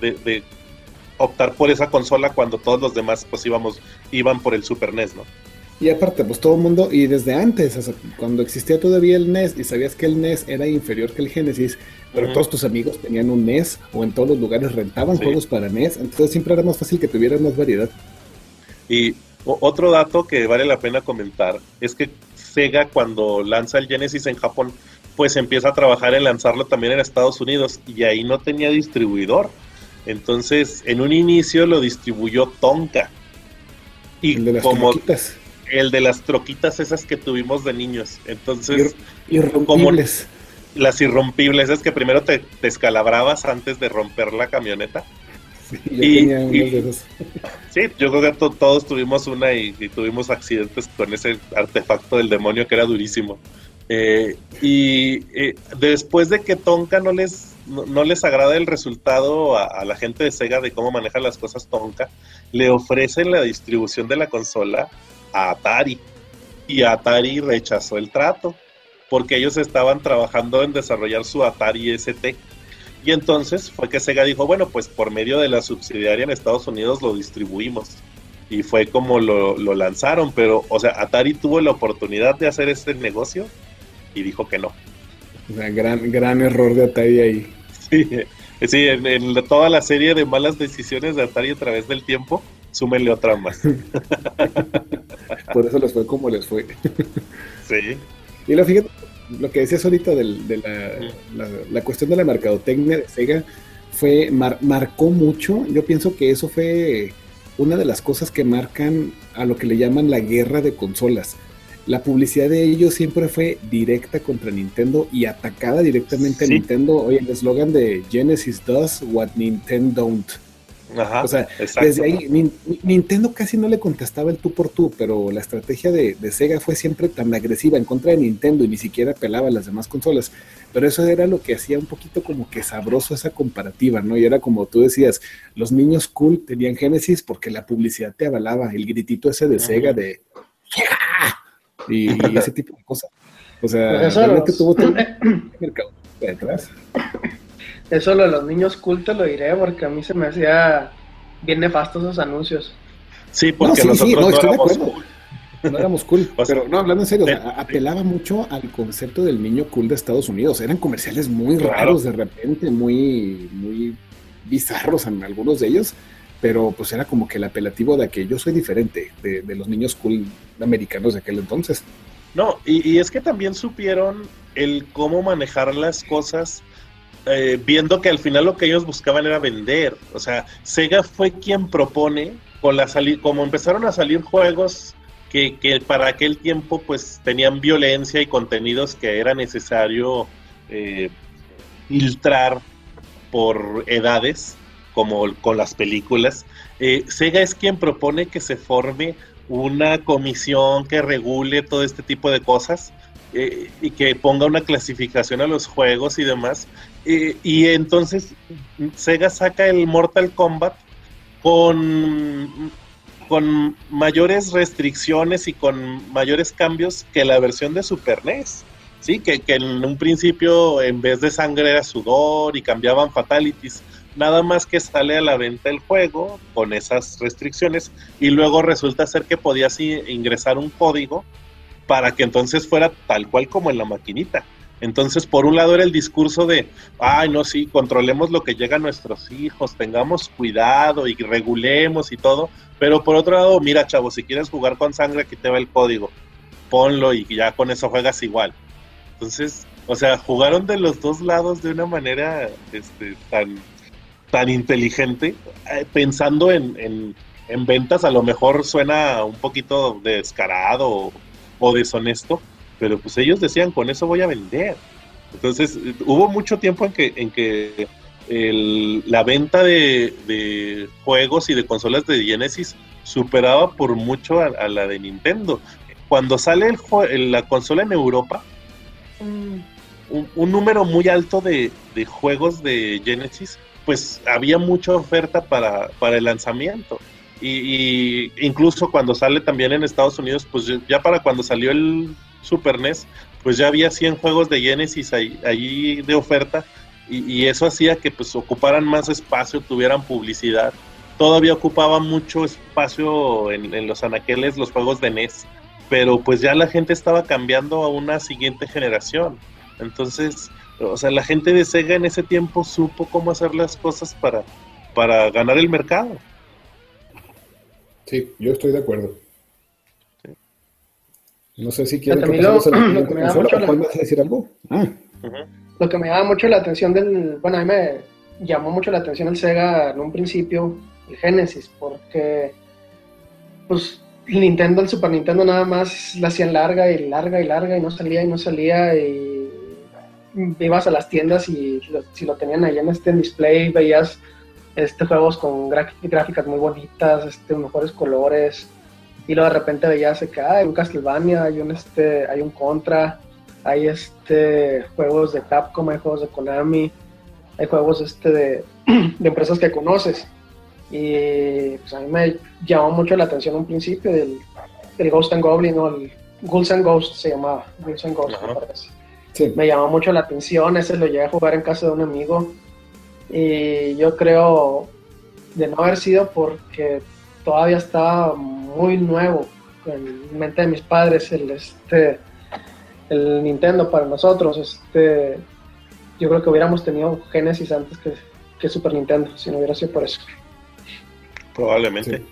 optar por esa consola cuando todos los demás pues iban por el Super NES, ¿no? Y aparte, pues todo el mundo, y desde antes, o sea, cuando existía todavía el NES y sabías que el NES era inferior que el Genesis, pero todos tus amigos tenían un NES o en todos los lugares rentaban juegos para NES, entonces siempre era más fácil que tuvieras más variedad. Y otro dato que vale la pena comentar es que Sega, cuando lanza el Genesis en Japón, pues empieza a trabajar en lanzarlo también en Estados Unidos, y ahí no tenía distribuidor. Entonces, en un inicio lo distribuyó Tonka. Y el de las troquitas. El de las troquitas esas que tuvimos de niños. Entonces, irrompibles. Como las irrompibles, es que primero te descalabrabas antes de romper la camioneta. Sí, yo tenía unas de esas. Sí, yo creo que todos tuvimos una y tuvimos accidentes con ese artefacto del demonio que era durísimo. Después de que Tonka no les agrada el resultado a la gente de Sega de cómo maneja las cosas Tonka, le ofrecen la distribución de la consola a Atari, y Atari rechazó el trato porque ellos estaban trabajando en desarrollar su Atari ST, y entonces fue que Sega dijo, bueno, pues por medio de la subsidiaria en Estados Unidos lo distribuimos, y fue como lo lanzaron. Pero, o sea, Atari tuvo la oportunidad de hacer este negocio y dijo que no. O sea, gran error de Atari ahí. Sí, en toda la serie de malas decisiones de Atari a través del tiempo, súmenle otra más. Por eso les fue como les fue. Sí. Y fíjate, lo que decías ahorita de la cuestión de la mercadotecnia de Sega marcó mucho. Yo pienso que eso fue una de las cosas que marcan a lo que le llaman la guerra de consolas. La publicidad de ellos siempre fue directa contra Nintendo y atacada directamente a Nintendo. Oye, el eslogan de Genesis does what Nintendo don't. Ajá, o sea, exacto. Desde ahí Nintendo casi no le contestaba el tú por tú, pero la estrategia de Sega fue siempre tan agresiva en contra de Nintendo y ni siquiera apelaba a las demás consolas. Pero eso era lo que hacía un poquito como que sabroso esa comparativa, ¿no? Y era como tú decías, los niños cool tenían Genesis porque la publicidad te avalaba, el gritito ese de Sega de y ese tipo de cosas. O sea, realmente tuvo todo el mercado detrás. Eso lo de los niños cool te lo diré, porque a mí se me hacía bien nefastos esos anuncios. Sí, porque nosotros no éramos cool. No éramos cool, pero no, hablando en serio, apelaba mucho al concepto del niño cool de Estados Unidos. Eran comerciales muy raros de repente, muy bizarros en algunos de ellos, pero pues era como que el apelativo de que yo soy diferente de los niños cool americanos de aquel entonces. No, y es que también supieron el cómo manejar las cosas, viendo que al final lo que ellos buscaban era vender. O sea, Sega fue quien propone, como empezaron a salir juegos que para aquel tiempo pues tenían violencia y contenidos que era necesario filtrar por edades, como con las películas. Sega es quien propone que se forme una comisión que regule todo este tipo de cosas, y que ponga una clasificación a los juegos y demás. Y entonces Sega saca el Mortal Kombat con mayores restricciones y con mayores cambios que la versión de Super NES. Sí, que en un principio en vez de sangre era sudor y cambiaban fatalities. Nada más que sale a la venta el juego con esas restricciones y luego resulta ser que podías ingresar un código para que entonces fuera tal cual como en la maquinita. Entonces, por un lado era el discurso de, ay, no, sí, controlemos lo que llega a nuestros hijos, tengamos cuidado y regulemos y todo, pero por otro lado, mira, chavo, si quieres jugar con sangre, aquí te va el código, ponlo y ya con eso juegas igual. Entonces, o sea, jugaron de los dos lados de una manera tan inteligente, pensando en ventas. A lo mejor suena un poquito descarado o deshonesto, pero pues ellos decían, con eso voy a vender. Entonces hubo mucho tiempo en que la venta de juegos y de consolas de Genesis superaba por mucho a la de Nintendo. Cuando sale la consola en Europa, un número muy alto de juegos de Genesis, pues había mucha oferta para el lanzamiento. Y incluso cuando sale también en Estados Unidos, pues ya para cuando salió el Super NES, pues ya había 100 juegos de Genesis ahí de oferta, y eso hacía que pues ocuparan más espacio, tuvieran publicidad. Todavía ocupaba mucho espacio en los anaqueles los juegos de NES, pero pues ya la gente estaba cambiando a una siguiente generación. Entonces, o sea, la gente de Sega en ese tiempo supo cómo hacer las cosas para ganar el mercado. Sí, yo estoy de acuerdo. Sí. No sé si quieren que pasemos a la siguiente consola, ¿o vas a decir algo? Lo que me llama mucho la atención bueno, a mí me llamó mucho la atención el Sega en un principio, el Genesis, porque pues el Nintendo, el Super Nintendo nada más la hacían larga y larga y larga y no salía y ibas a las tiendas y si lo tenían ahí en display veías juegos con gráficas muy bonitas, mejores colores, y luego de repente veías que hay un Castlevania, hay un Contra, hay juegos de Capcom, hay juegos de Konami, hay juegos de empresas que conoces, y pues a mí me llamó mucho la atención un principio del Ghost and Goblin, o el Ghouls and Ghosts se llamaba, Ghouls and Ghosts, me parece. Sí. Me llamó mucho la atención, ese lo llegué a jugar en casa de un amigo, y yo creo de no haber sido porque todavía estaba muy nuevo en mente de mis padres el Nintendo para nosotros. Yo creo que hubiéramos tenido Genesis antes que Super Nintendo, si no hubiera sido por eso. Probablemente.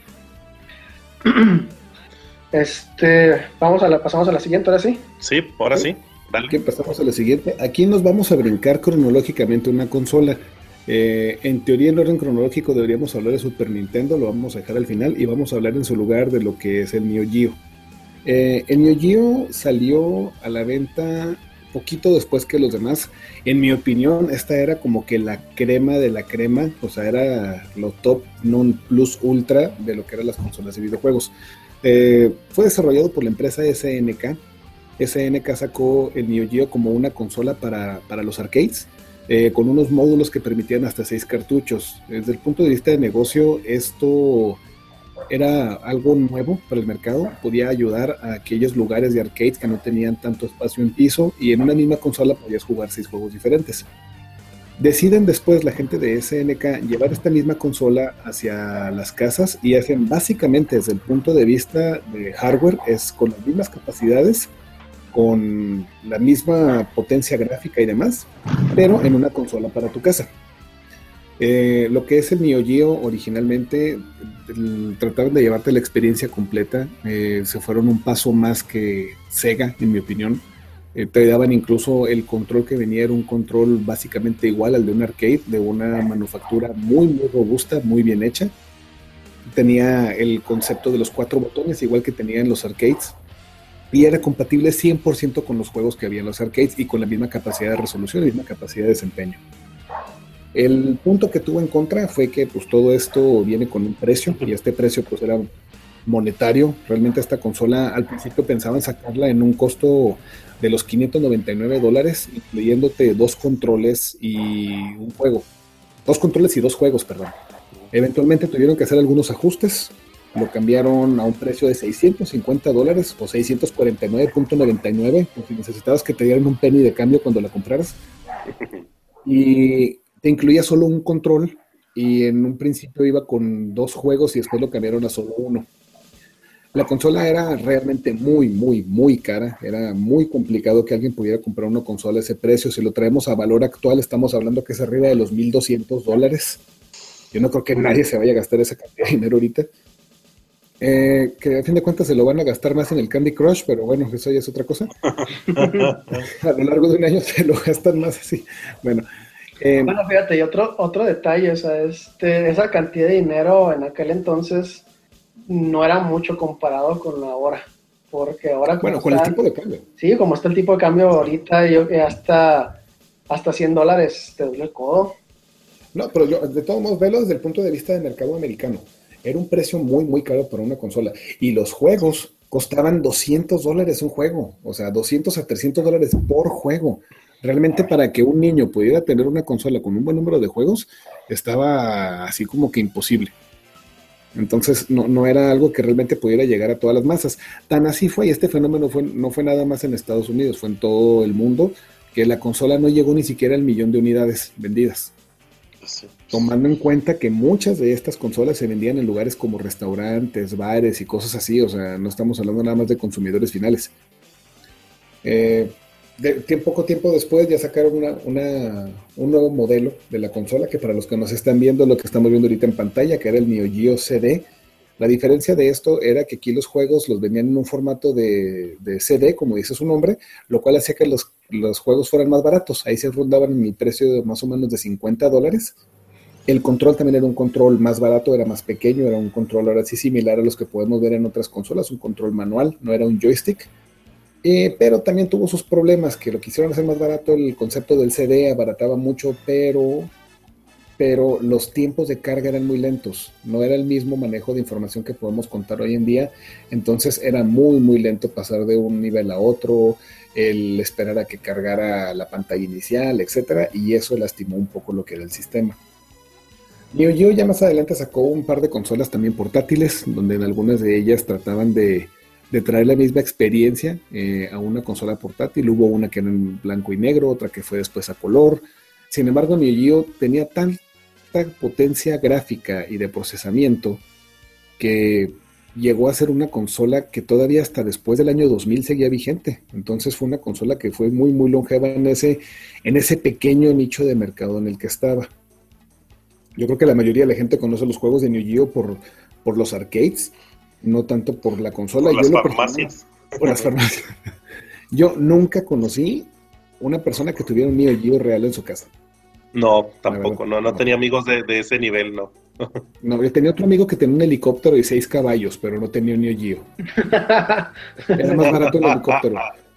Sí. Pasamos a la siguiente, ahora sí. Sí, ahora sí. Dale. Aquí pasamos a la siguiente. Aquí nos vamos a brincar cronológicamente una consola. En teoría, en orden cronológico, deberíamos hablar de Super Nintendo, lo vamos a dejar al final y vamos a hablar en su lugar de lo que es el Neo Geo. El Neo Geo salió a la venta poquito después que los demás. En mi opinión, esta era como que la crema de la crema, o sea, era lo top non plus ultra de lo que eran las consolas de videojuegos. Fue desarrollado por la empresa SNK. SNK sacó el Neo Geo como una consola para los arcades, con unos módulos que permitían hasta 6 cartuchos. Desde el punto de vista de negocio, esto era algo nuevo para el mercado. Podía ayudar a aquellos lugares de arcades que no tenían tanto espacio en piso, y en una misma consola podías jugar 6 juegos diferentes. Deciden después la gente de SNK llevar esta misma consola hacia las casas y hacen básicamente desde el punto de vista de hardware, es con las mismas capacidades, con la misma potencia gráfica y demás, pero en una consola para tu casa. Lo que es el Neo Geo originalmente, trataron de llevarte la experiencia completa. Se fueron un paso más que Sega, en mi opinión. Te daban incluso el control que venía, era un control básicamente igual al de un arcade, de una manufactura muy, muy robusta, muy bien hecha. tenía el concepto de los 4 botones, igual que tenía en los arcades, y era compatible 100% con los juegos que había en los arcades y con la misma capacidad de resolución y misma capacidad de desempeño. El punto que tuvo en contra fue que pues todo esto viene con un precio, y este precio pues era monetario. Realmente esta consola al principio pensaban sacarla en un costo de los $599, incluyéndote 2 controles y un juego. 2 controles y 2 juegos, perdón. Eventualmente tuvieron que hacer algunos ajustes, lo cambiaron a un precio de $650 o 649.99, si necesitabas que te dieran un penny de cambio cuando la compraras. Y te incluía solo un control, y en un principio iba con 2 juegos y después lo cambiaron a solo 1. La consola era realmente muy, muy, muy cara. Era muy complicado que alguien pudiera comprar una consola a ese precio. Si lo traemos a valor actual, estamos hablando que es arriba de los $1,200. Yo no creo que nadie se vaya a gastar esa cantidad de dinero ahorita. Que a fin de cuentas se lo van a gastar más en el Candy Crush, pero bueno, eso ya es otra cosa. A lo largo de un año se lo gastan más así. Bueno, fíjate, y otro detalle, o sea, esa cantidad de dinero en aquel entonces no era mucho comparado con ahora, porque ahora... Bueno, con el tipo de cambio. Sí, como está el tipo de cambio ahorita, yo que hasta $100 te duele el codo. No, pero yo, de todos modos, velo desde el punto de vista del mercado americano. Era un precio muy, muy caro para una consola. Y los juegos costaban $200 un juego. O sea, $200 a $300 por juego. Realmente para que un niño pudiera tener una consola con un buen número de juegos, estaba así como que imposible. Entonces no era algo que realmente pudiera llegar a todas las masas. Tan así fue, y este fenómeno no fue nada más en Estados Unidos, fue en todo el mundo, que la consola no llegó ni siquiera al 1,000,000 de unidades vendidas. Sí. Tomando en cuenta que muchas de estas consolas se vendían en lugares como restaurantes, bares y cosas así. O sea, no estamos hablando nada más de consumidores finales. Poco tiempo después ya sacaron un nuevo modelo de la consola, que para los que nos están viendo, lo que estamos viendo ahorita en pantalla, que era el Neo Geo CD. La diferencia de esto era que aquí los juegos los venían en un formato de CD, como dice su nombre, lo cual hacía que los juegos fueran más baratos. Ahí se rondaban en el precio de más o menos de $50. El control también era un control más barato, era más pequeño, era un control ahora sí similar a los que podemos ver en otras consolas, un control manual, no era un joystick. Pero también tuvo sus problemas, que lo quisieron hacer más barato. El concepto del CD abarataba mucho, pero los tiempos de carga eran muy lentos. No era el mismo manejo de información que podemos contar hoy en día. Entonces era muy, muy lento pasar de un nivel a otro, el esperar a que cargara la pantalla inicial, etcétera, y eso lastimó un poco lo que era el sistema. Neo Geo ya más adelante sacó un par de consolas también portátiles, donde en algunas de ellas trataban de traer la misma experiencia a una consola portátil. Hubo una que era en blanco y negro, otra que fue después a color. Sin embargo, Neo Geo tenía tanta potencia gráfica y de procesamiento que llegó a ser una consola que todavía hasta después del año 2000 seguía vigente. Entonces fue una consola que fue muy, muy longeva en ese pequeño nicho de mercado en el que estaba. Yo creo que la mayoría de la gente conoce los juegos de Neo Geo por los arcades, no tanto por la consola. Por las farmacias. Por las farmacias. Yo nunca conocí una persona que tuviera un Neo Geo real en su casa. No, tampoco, no tenía amigos de ese nivel, no. No, yo tenía otro amigo que tenía un helicóptero y 6 caballos, pero no tenía un Neo Geo. Era más barato el helicóptero.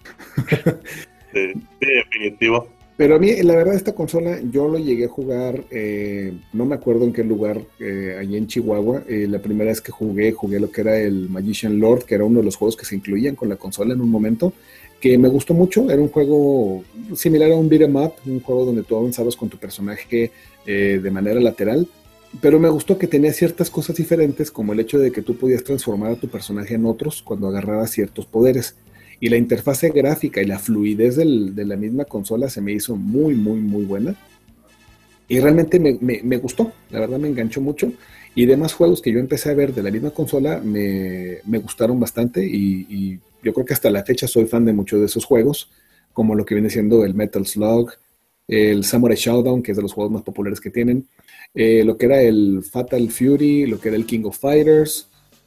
Sí, definitivo. Pero a mí, la verdad, esta consola yo lo llegué a jugar, no me acuerdo en qué lugar, allí en Chihuahua. La primera vez que jugué lo que era el Magician Lord, que era uno de los juegos que se incluían con la consola en un momento, que me gustó mucho. Era un juego similar a un beat'em up, un juego donde tú avanzabas con tu personaje de manera lateral, pero me gustó que tenía ciertas cosas diferentes, como el hecho de que tú podías transformar a tu personaje en otros cuando agarrabas ciertos poderes. Y la interfase gráfica y la fluidez de la misma consola se me hizo muy, muy, muy buena. Y realmente me gustó, la verdad me enganchó mucho. Y demás juegos que yo empecé a ver de la misma consola me gustaron bastante. Y yo creo que hasta la fecha soy fan de muchos de esos juegos, como lo que viene siendo el Metal Slug, el Samurai Showdown, que es de los juegos más populares que tienen, lo que era el Fatal Fury, lo que era el King of Fighters.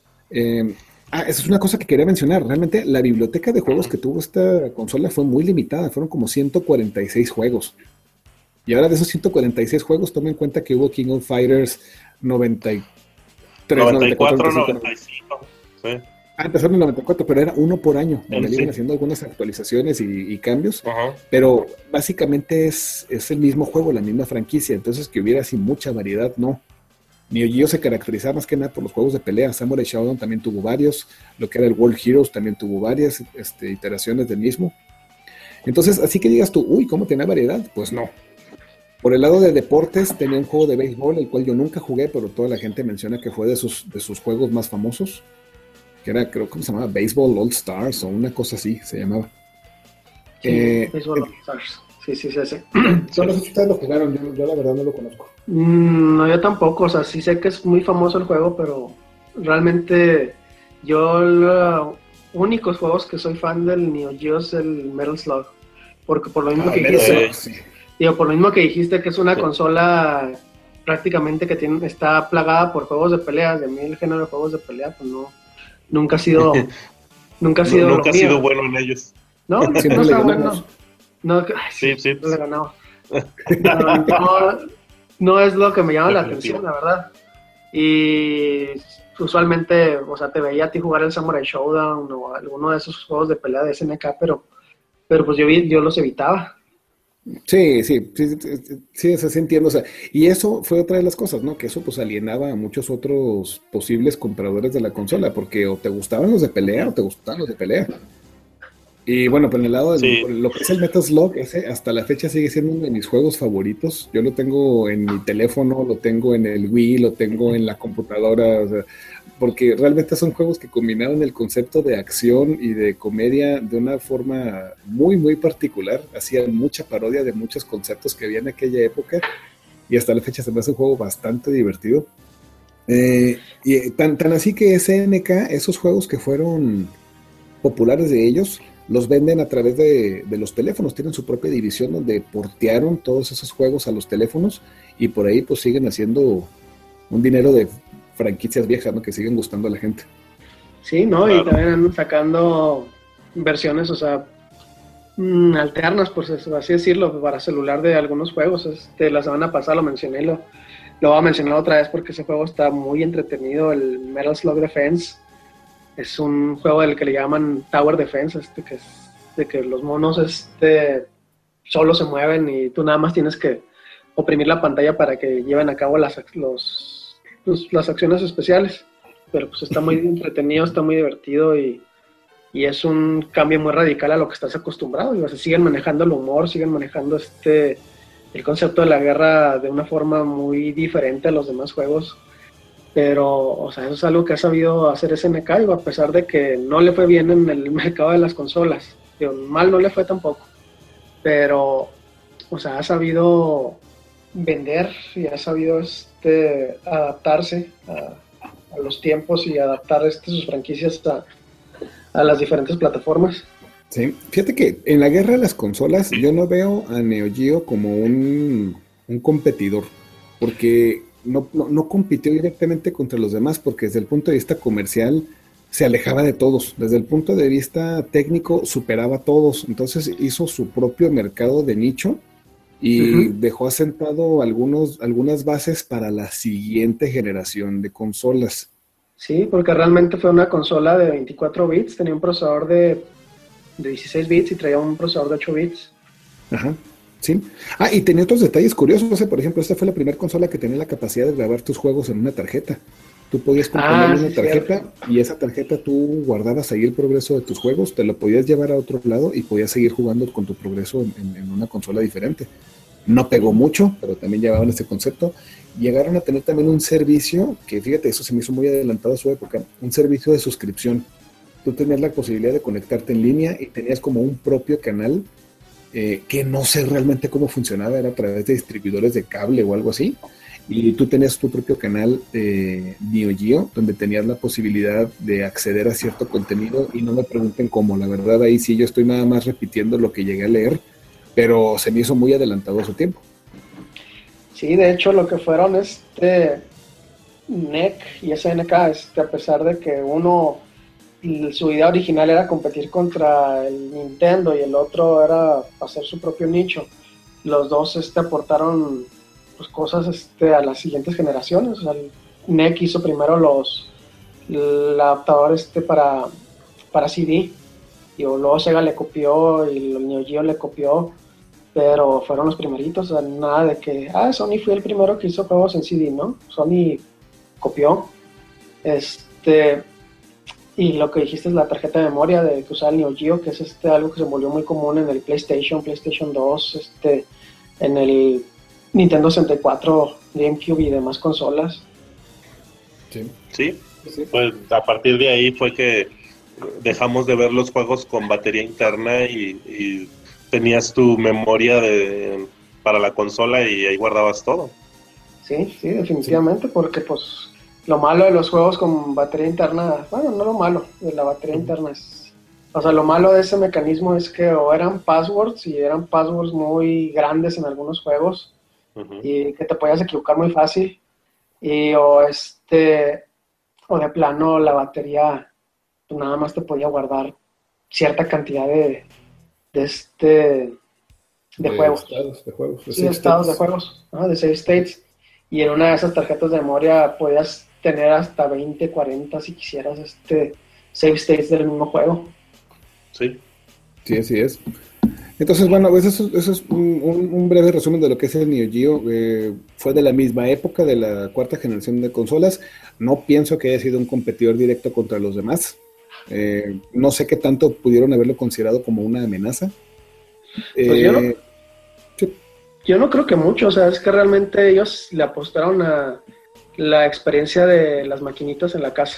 Esa es una cosa que quería mencionar. Realmente la biblioteca de juegos que tuvo esta consola fue muy limitada. Fueron como 146 juegos. Y ahora de esos 146 juegos, toma en cuenta que hubo King of Fighters 94, 95. Sí. Empezaron en 94, pero era uno por año, donde iban haciendo algunas actualizaciones y cambios, pero básicamente es el mismo juego, la misma franquicia, entonces que hubiera así mucha variedad, no. Neo Geo se caracterizaba más que nada por los juegos de pelea. Samurai Shodown también tuvo varios, lo que era el World Heroes también tuvo varias iteraciones del mismo. Entonces, así que digas tú, uy, ¿cómo tenía variedad? Pues no. Por el lado de deportes, tenía un juego de béisbol, el cual yo nunca jugué, pero toda la gente menciona que fue de sus juegos más famosos, que era, creo, ¿cómo se llamaba? Baseball All Stars o una cosa así se llamaba. Sí, Baseball All Stars. Sí. Solo si ustedes lo jugaron, yo la verdad no lo conozco. No, yo tampoco, o sea, sí sé que es muy famoso el juego, pero realmente yo los únicos juegos que soy fan del Neo Geo es el Metal Slug, porque por lo mismo que dijiste, por lo mismo que dijiste que es una consola prácticamente que está plagada por juegos de peleas, de mí el género de juegos de pelea, pues no, nunca ha sido bueno en ellos. No, siempre no le está ganamos. bueno. No, sí. No le ganamos. No es lo que me llama la atención, la verdad. Y usualmente, o sea, te veía a ti jugar el Samurai Shodown o alguno de esos juegos de pelea de SNK, pero pues yo los evitaba. Sí, eso sí entiendo, o sea, y eso fue otra de las cosas, ¿no? Que eso pues alienaba a muchos otros posibles compradores de la consola, porque o te gustaban los de pelea o te gustaban los de pelea. Y bueno, por el lado de lo que es el Metal Slug, ese hasta la fecha sigue siendo uno de mis juegos favoritos. Yo lo tengo en mi teléfono, lo tengo en el Wii, lo tengo en la computadora, o sea, porque realmente son juegos que combinaron el concepto de acción y de comedia de una forma muy, muy particular. Hacían mucha parodia de muchos conceptos que había en aquella época y hasta la fecha se me hace un juego bastante divertido. Y tan así que SNK, esos juegos que fueron populares de ellos, los venden a través de los teléfonos, tienen su propia división donde portearon todos esos juegos a los teléfonos y por ahí pues siguen haciendo un dinero de franquicias viejas, ¿no? Que siguen gustando a la gente. Sí, ¿no? Claro. Y también andan sacando versiones, o sea, alternas, por así decirlo, para celular de algunos juegos. La semana pasada lo mencioné, lo voy a mencionar otra vez porque ese juego está muy entretenido, el Metal Slug Defense. Es un juego del que le llaman Tower Defense, que es de que los monos solo se mueven y tú nada más tienes que oprimir la pantalla para que lleven a cabo las acciones especiales. Pero pues está muy entretenido, está muy divertido y es un cambio muy radical a lo que estás acostumbrado. Y, o sea, siguen manejando el humor, siguen manejando el concepto de la guerra de una forma muy diferente a los demás juegos. Pero, o sea, eso es algo que ha sabido hacer SNK, y a pesar de que no le fue bien en el mercado de las consolas. Mal no le fue tampoco. Pero, o sea, ha sabido vender y ha sabido adaptarse a los tiempos y adaptar sus franquicias a las diferentes plataformas. Sí, fíjate que en la guerra de las consolas yo no veo a Neo Geo como un competidor, porque no compitió directamente contra los demás, porque desde el punto de vista comercial se alejaba de todos, desde el punto de vista técnico superaba a todos, entonces hizo su propio mercado de nicho y dejó asentado algunas bases para la siguiente generación de consolas. Sí, porque realmente fue una consola de 24 bits, tenía un procesador de 16 bits y traía un procesador de 8 bits. Ajá. Sí. Y tenía otros detalles curiosos. O sea, por ejemplo, esta fue la primera consola que tenía la capacidad de grabar tus juegos en una tarjeta. Tú podías componer una tarjeta y esa tarjeta tú guardabas ahí el progreso de tus juegos, te lo podías llevar a otro lado y podías seguir jugando con tu progreso en una consola diferente. No pegó mucho, pero también llevaban ese concepto. Llegaron a tener también un servicio, que fíjate, eso se me hizo muy adelantado a su época, un servicio de suscripción. Tú tenías la posibilidad de conectarte en línea y tenías como un propio canal que no sé realmente cómo funcionaba, era a través de distribuidores de cable o algo así, y tú tenías tu propio canal Neo Geo, donde tenías la posibilidad de acceder a cierto contenido, y no me pregunten cómo, la verdad ahí sí yo estoy nada más repitiendo lo que llegué a leer, pero se me hizo muy adelantado a su tiempo. Sí, de hecho lo que fueron NEC y SNK, a pesar de que su idea original era competir contra el Nintendo y el otro era hacer su propio nicho, los dos aportaron pues, cosas a las siguientes generaciones. O sea, NEC hizo primero el adaptador para CD, y luego Sega le copió y el Neo Geo le copió, pero fueron los primeritos, o sea, nada de que, Sony fue el primero que hizo juegos en CD, ¿no? Sony copió, y lo que dijiste es la tarjeta de memoria de que usaba el Neo Geo, que es algo que se volvió muy común en el PlayStation 2, en el Nintendo 64, GameCube y demás consolas. Sí, pues a partir de ahí fue que dejamos de ver los juegos con batería interna y tenías tu memoria para la consola y ahí guardabas todo. Sí, definitivamente, porque pues lo malo de los juegos con batería interna, bueno, no lo malo de la batería interna es, o sea, lo malo de ese mecanismo es que o eran passwords y eran passwords muy grandes en algunos juegos, y que te podías equivocar muy fácil, o de plano la batería nada más te podía guardar cierta cantidad de juegos. Estados de juegos, ¿no? De save states. Y en una de esas tarjetas de memoria podías tener hasta 20, 40 si quisieras save states del mismo juego. Sí. Sí, así es. Entonces, bueno, pues eso es un breve resumen de lo que es el Neo Geo. Fue de la misma época, de la cuarta generación de consolas. No pienso que haya sido un competidor directo contra los demás. No sé qué tanto pudieron haberlo considerado como una amenaza. Pues yo no creo que mucho, o sea, es que realmente ellos le apostaron a la experiencia de las maquinitas en la casa.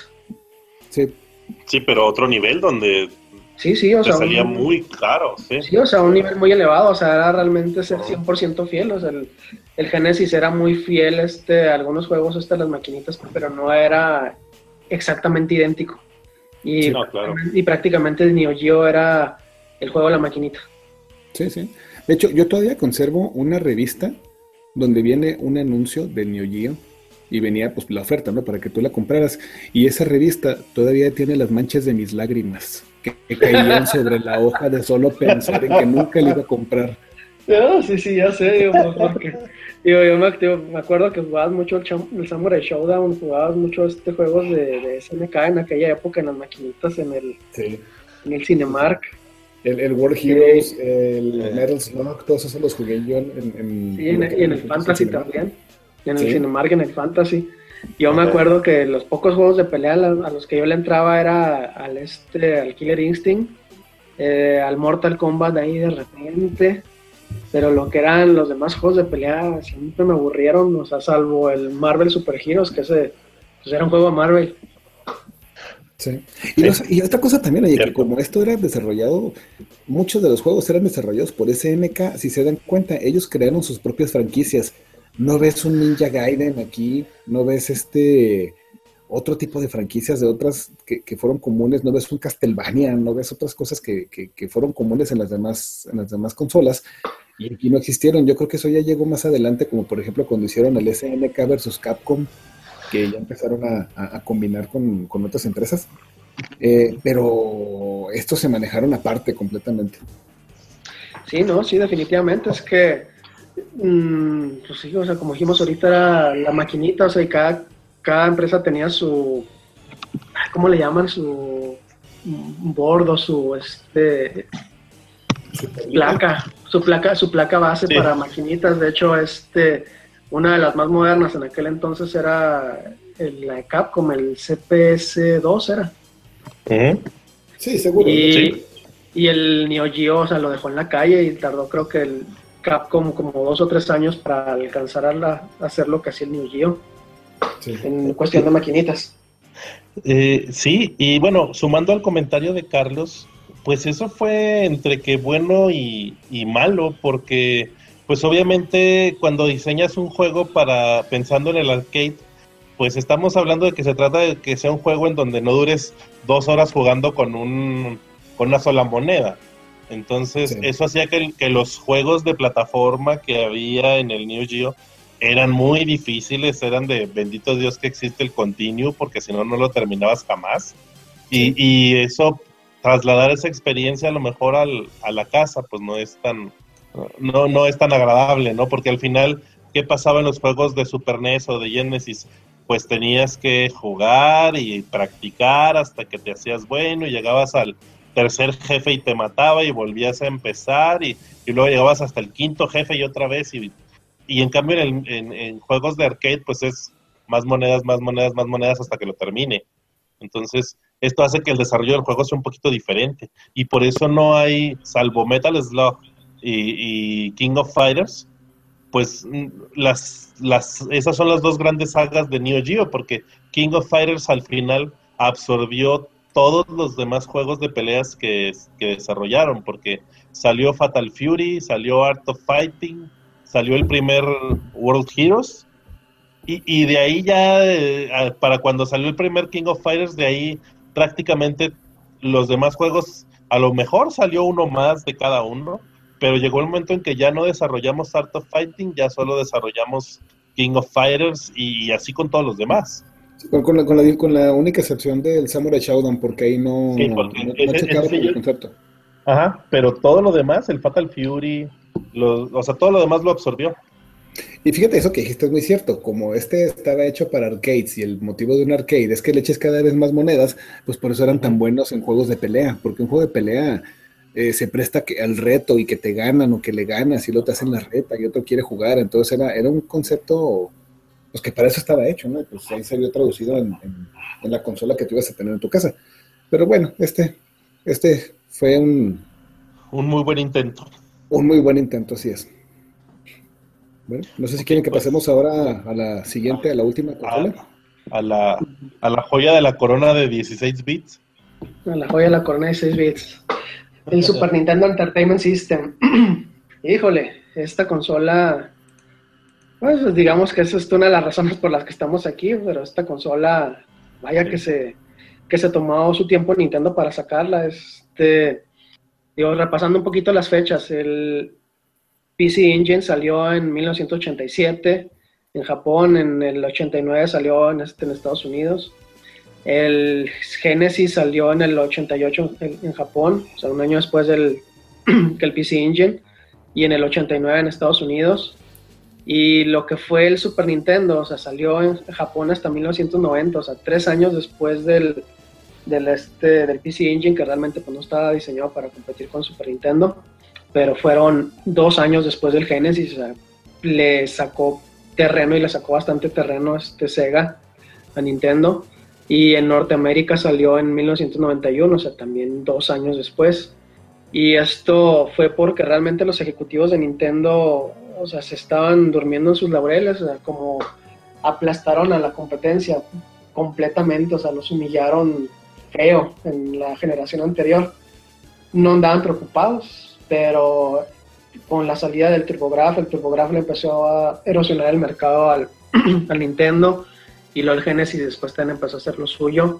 Sí, pero otro nivel donde o sea, salía muy caro. Sí, o sea, un nivel muy elevado, o sea, era realmente ser 100% fiel, o sea, el Genesis era muy fiel a algunos juegos, las maquinitas, pero no era exactamente idéntico. Y, claro. Y prácticamente el Neo Geo era el juego de la maquinita. Sí. De hecho, yo todavía conservo una revista donde viene un anuncio del Neo Geo y venía pues la oferta, ¿no? Para que tú la compraras. Y esa revista todavía tiene las manchas de mis lágrimas que caían sobre la hoja de solo pensar en que nunca la iba a comprar. No, sí, ya sé, porque yo me acuerdo que jugabas mucho el Samurai Showdown, jugabas mucho juegos de SNK en aquella época en las maquinitas, en el Cinemark. El World Heroes, el Metal Slug, todos esos los jugué yo en el Fantasy también, en el Cinemark, en el Fantasy. Yo me acuerdo que los pocos juegos de pelea a los que yo le entraba era al Killer Instinct, al Mortal Kombat de ahí de repente, pero lo que eran los demás juegos de pelea siempre me aburrieron, o sea, salvo el Marvel Super Heroes, que pues era un juego de Marvel. Sí. Y otra cosa también, oye, que como esto era desarrollado, muchos de los juegos eran desarrollados por SNK, si se dan cuenta, ellos crearon sus propias franquicias. No ves un Ninja Gaiden aquí, no ves otro tipo de franquicias de otras que fueron comunes, no ves un Castlevania, no ves otras cosas que fueron comunes en las demás consolas, y aquí no existieron. Yo creo que eso ya llegó más adelante, como por ejemplo cuando hicieron el SNK versus Capcom, que ya empezaron a combinar con otras empresas, pero estos se manejaron aparte completamente. Sí, definitivamente, es que pues sí, o sea, como dijimos ahorita, era la maquinita, o sea, y cada empresa tenía su, ¿cómo le llaman? Su board, su su placa base para maquinitas. De hecho, una de las más modernas en aquel entonces era la de Capcom, el CPS-2 era. Sí, seguro. Y el Neo Geo, o sea, lo dejó en la calle y tardó, creo que el Capcom como 2 o 3 años para alcanzar a hacer lo que hacía el Neo Geo en cuestión de maquinitas. Sí, y bueno, sumando al comentario de Carlos, pues eso fue entre que bueno y malo, porque pues obviamente cuando diseñas un juego pensando en el arcade, pues estamos hablando de que se trata de que sea un juego en donde no dures 2 horas jugando con una sola moneda. Entonces eso hacía que los juegos de plataforma que había en el Neo Geo eran muy difíciles, eran de bendito Dios que existe el Continue, porque si no, no lo terminabas jamás. Y eso, trasladar esa experiencia a lo mejor a la casa, pues no es tan agradable, ¿no? Porque al final, ¿qué pasaba en los juegos de Super NES o de Genesis? pues tenías que jugar y practicar hasta que te hacías bueno y llegabas al tercer jefe y te mataba y volvías a empezar y luego llegabas hasta el quinto jefe y otra vez y en cambio en juegos de arcade pues es más monedas, más monedas, más monedas hasta que lo termine. Entonces esto hace que el desarrollo del juego sea un poquito diferente y por eso no hay, salvo Metal Slug y King of Fighters, pues esas son las dos grandes sagas de Neo Geo, porque King of Fighters al final absorbió todos los demás juegos de peleas que desarrollaron, porque salió Fatal Fury, salió Art of Fighting, salió el primer World Heroes, y de ahí ya, para cuando salió el primer King of Fighters, de ahí prácticamente los demás juegos, a lo mejor salió uno más de cada uno, pero llegó el momento en que ya no desarrollamos Art of Fighting, ya solo desarrollamos King of Fighters y así con todos los demás. Sí, con la única excepción del Samurai Shodown, porque ahí no checaron el concepto. Ajá, pero todo lo demás, el Fatal Fury, o sea, todo lo demás lo absorbió. Y fíjate, eso que dijiste es muy cierto, como este estaba hecho para arcades y el motivo de un arcade es que le eches cada vez más monedas, pues por eso eran tan buenos en juegos de pelea, porque un juego de pelea se presta al reto y que te ganan o que le ganas y luego te hacen la reta y otro quiere jugar, entonces era un concepto pues que para eso estaba hecho, ¿no? Pues ahí se vio traducido en la consola que tú ibas a tener en tu casa. Pero bueno, este fue un muy buen intento. Un muy buen intento, así es. Bueno, no sé si quieren que pasemos ahora a la siguiente, a la última consola. A la joya de la corona de 16 bits. A la joya de la corona de 16 bits. El Super Nintendo Entertainment System. Híjole, esta consola, pues digamos que esa es una de las razones por las que estamos aquí, pero esta consola, vaya que se tomó su tiempo Nintendo para sacarla. Digo, repasando un poquito las fechas, el PC Engine salió en 1987 en Japón, en el 89 salió en Estados Unidos. El Genesis salió en el 88 en Japón, o sea, un año después que el PC Engine, y en el 89 en Estados Unidos. Y lo que fue el Super Nintendo, o sea, salió en Japón hasta 1990, o sea, 3 años después del PC Engine, que realmente pues, no estaba diseñado para competir con Super Nintendo, pero fueron 2 años después del Genesis, o sea, le sacó terreno y le sacó bastante terreno Sega a Nintendo. Y en Norteamérica salió en 1991, o sea, también 2 años después. Y esto fue porque realmente los ejecutivos de Nintendo, o sea, se estaban durmiendo en sus laureles, o sea, como aplastaron a la competencia completamente, o sea, los humillaron feo en la generación anterior. No andaban preocupados, pero con la salida del TurboGrafx, el TurboGrafx le empezó a erosionar el mercado al Nintendo, y luego el Genesis después también empezó a hacer lo suyo.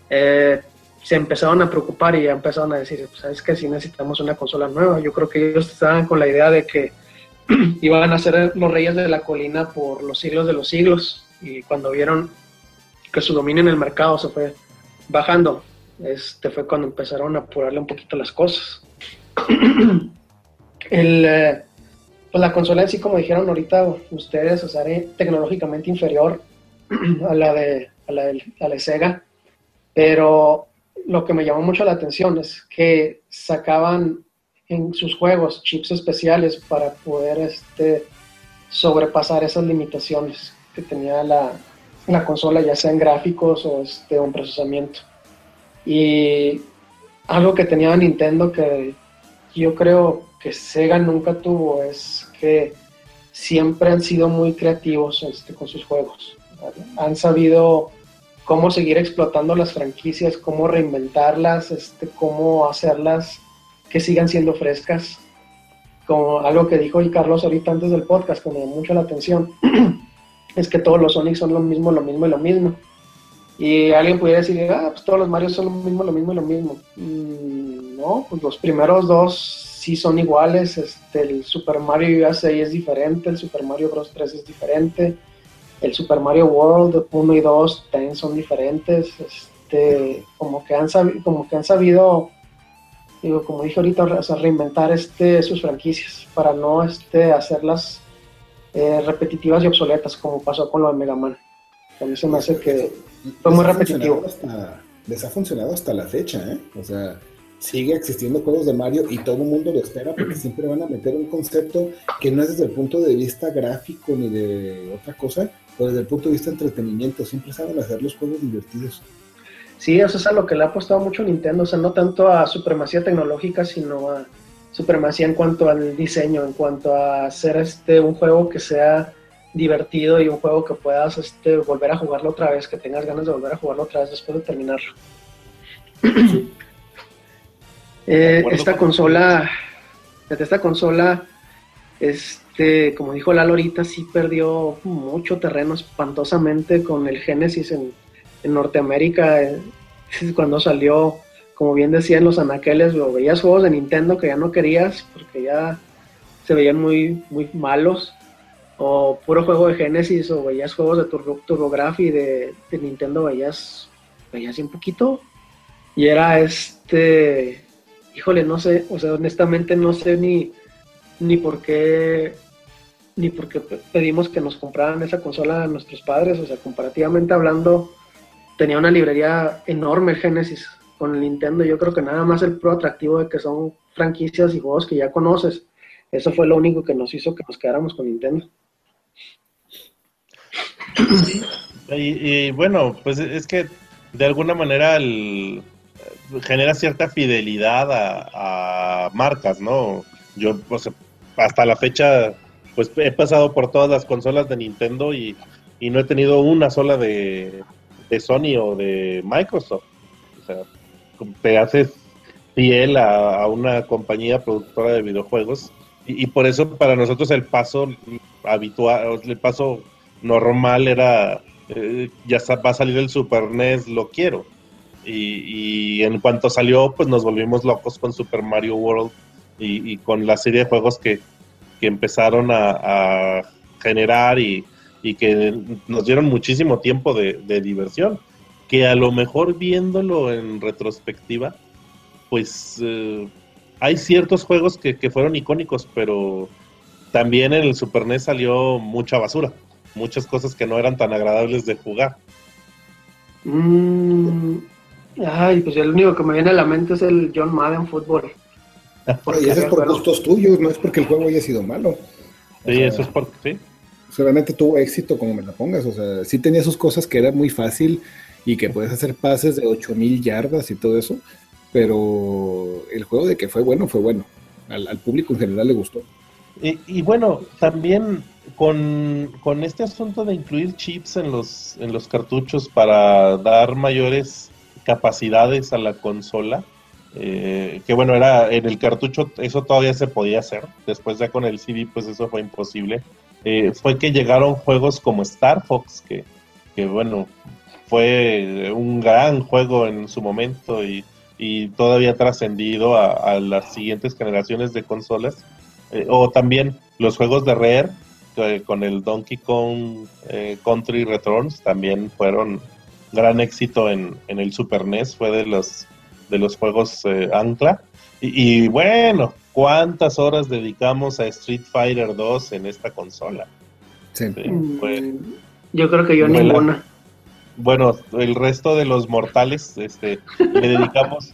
Se empezaron a preocupar y ya empezaron a decir, pues, ¿sabes qué? Si necesitamos una consola nueva. Yo creo que ellos estaban con la idea de que iban a ser los reyes de la colina por los siglos de los siglos, y cuando vieron que su dominio en el mercado se fue bajando, fue cuando empezaron a apurarle un poquito las cosas. Pues la consola en sí, como dijeron ahorita ustedes, o sea, era tecnológicamente inferior a la de Sega, pero lo que me llamó mucho la atención es que sacaban en sus juegos chips especiales para poder sobrepasar esas limitaciones que tenía la consola, ya sea en gráficos o en procesamiento. Y algo que tenía Nintendo que yo creo que Sega nunca tuvo es que siempre han sido muy creativos con sus juegos. Han sabido cómo seguir explotando las franquicias, cómo reinventarlas, cómo hacerlas que sigan siendo frescas. Como algo que dijo Carlos ahorita antes del podcast, que me llamó mucho la atención, es que todos los Sonic son lo mismo y lo mismo. Y alguien pudiera decir, pues todos los Mario son lo mismo y lo mismo. No, pues los primeros 2 sí son iguales. El Super Mario USA es diferente, el Super Mario Bros. 3 es diferente, el Super Mario World 1 y 2 también son diferentes. Como que han sabido, digo, como dije ahorita, o sea, reinventar sus franquicias para no hacerlas repetitivas y obsoletas, como pasó con lo de Mega Man. A mí se me hace que fue muy repetitivo. Les ha funcionado hasta la fecha, ¿eh? O sea, sigue existiendo juegos de Mario y todo el mundo lo espera porque siempre van a meter un concepto que no es desde el punto de vista gráfico ni de otra cosa, pero desde el punto de vista de entretenimiento. Siempre saben hacer los juegos divertidos. Sí, eso es a lo que le ha apostado mucho Nintendo, o sea, no tanto a supremacía tecnológica, sino a supremacía en cuanto al diseño, en cuanto a hacer un juego que sea divertido y un juego que puedas volver a jugarlo otra vez, que tengas ganas de volver a jugarlo otra vez después de terminarlo. Sí. Esta consola, como dijo Lalo ahorita, sí perdió mucho terreno espantosamente con el Genesis en Norteamérica. Cuando salió, como bien decían los anaqueles, veías juegos de Nintendo que ya no querías porque ya se veían muy, muy malos, o puro juego de Genesis, o veías juegos de TurboGrafx de Nintendo, veías un poquito, y era híjole, no sé, o sea, honestamente no sé ni por qué pedimos que nos compraran esa consola a nuestros padres. O sea, comparativamente hablando, tenía una librería enorme el Genesis con el Nintendo. Yo creo que nada más el pro atractivo de que son franquicias y juegos que ya conoces, eso fue lo único que nos hizo que nos quedáramos con Nintendo. Y bueno, pues es que de alguna manera genera cierta fidelidad a marcas, ¿no? Yo, o sea, hasta la fecha, pues he pasado por todas las consolas de Nintendo y no he tenido una sola de Sony o de Microsoft. O sea, te haces fiel a una compañía productora de videojuegos y por eso para nosotros el paso habitual, el paso normal era ya va a salir el Super NES, lo quiero. Y en cuanto salió, pues nos volvimos locos con Super Mario World y con la serie de juegos que empezaron a generar y que nos dieron muchísimo tiempo de diversión, que a lo mejor viéndolo en retrospectiva, pues hay ciertos juegos que fueron icónicos, pero también en el Super NES salió mucha basura, muchas cosas que no eran tan agradables de jugar. Ay, pues el único que me viene a la mente es el John Madden Fútbol. Y eso es por gustos tuyos, no es porque el juego haya sido malo. Sí, eso es porque sí. Realmente tuvo éxito como me la pongas, o sea, sí tenía sus cosas que era muy fácil y que puedes hacer pases de 8,000 yardas y todo eso, pero el juego de que fue bueno, al público en general le gustó. Y bueno, también con este asunto de incluir chips en los cartuchos para dar mayores capacidades a la consola, que bueno, era en el cartucho eso todavía se podía hacer, después ya con el CD pues eso fue imposible. Fue que llegaron juegos como Star Fox, que bueno, fue un gran juego en su momento y todavía trascendido a las siguientes generaciones de consolas, o también los juegos de Rare, con el Donkey Kong Country Returns, también fueron gran éxito en el Super NES, fue de los juegos ancla. Y bueno, ¿cuántas horas dedicamos a Street Fighter 2 en esta consola? Sí. Yo creo que yo ninguna. Bueno, el resto de los mortales le dedicamos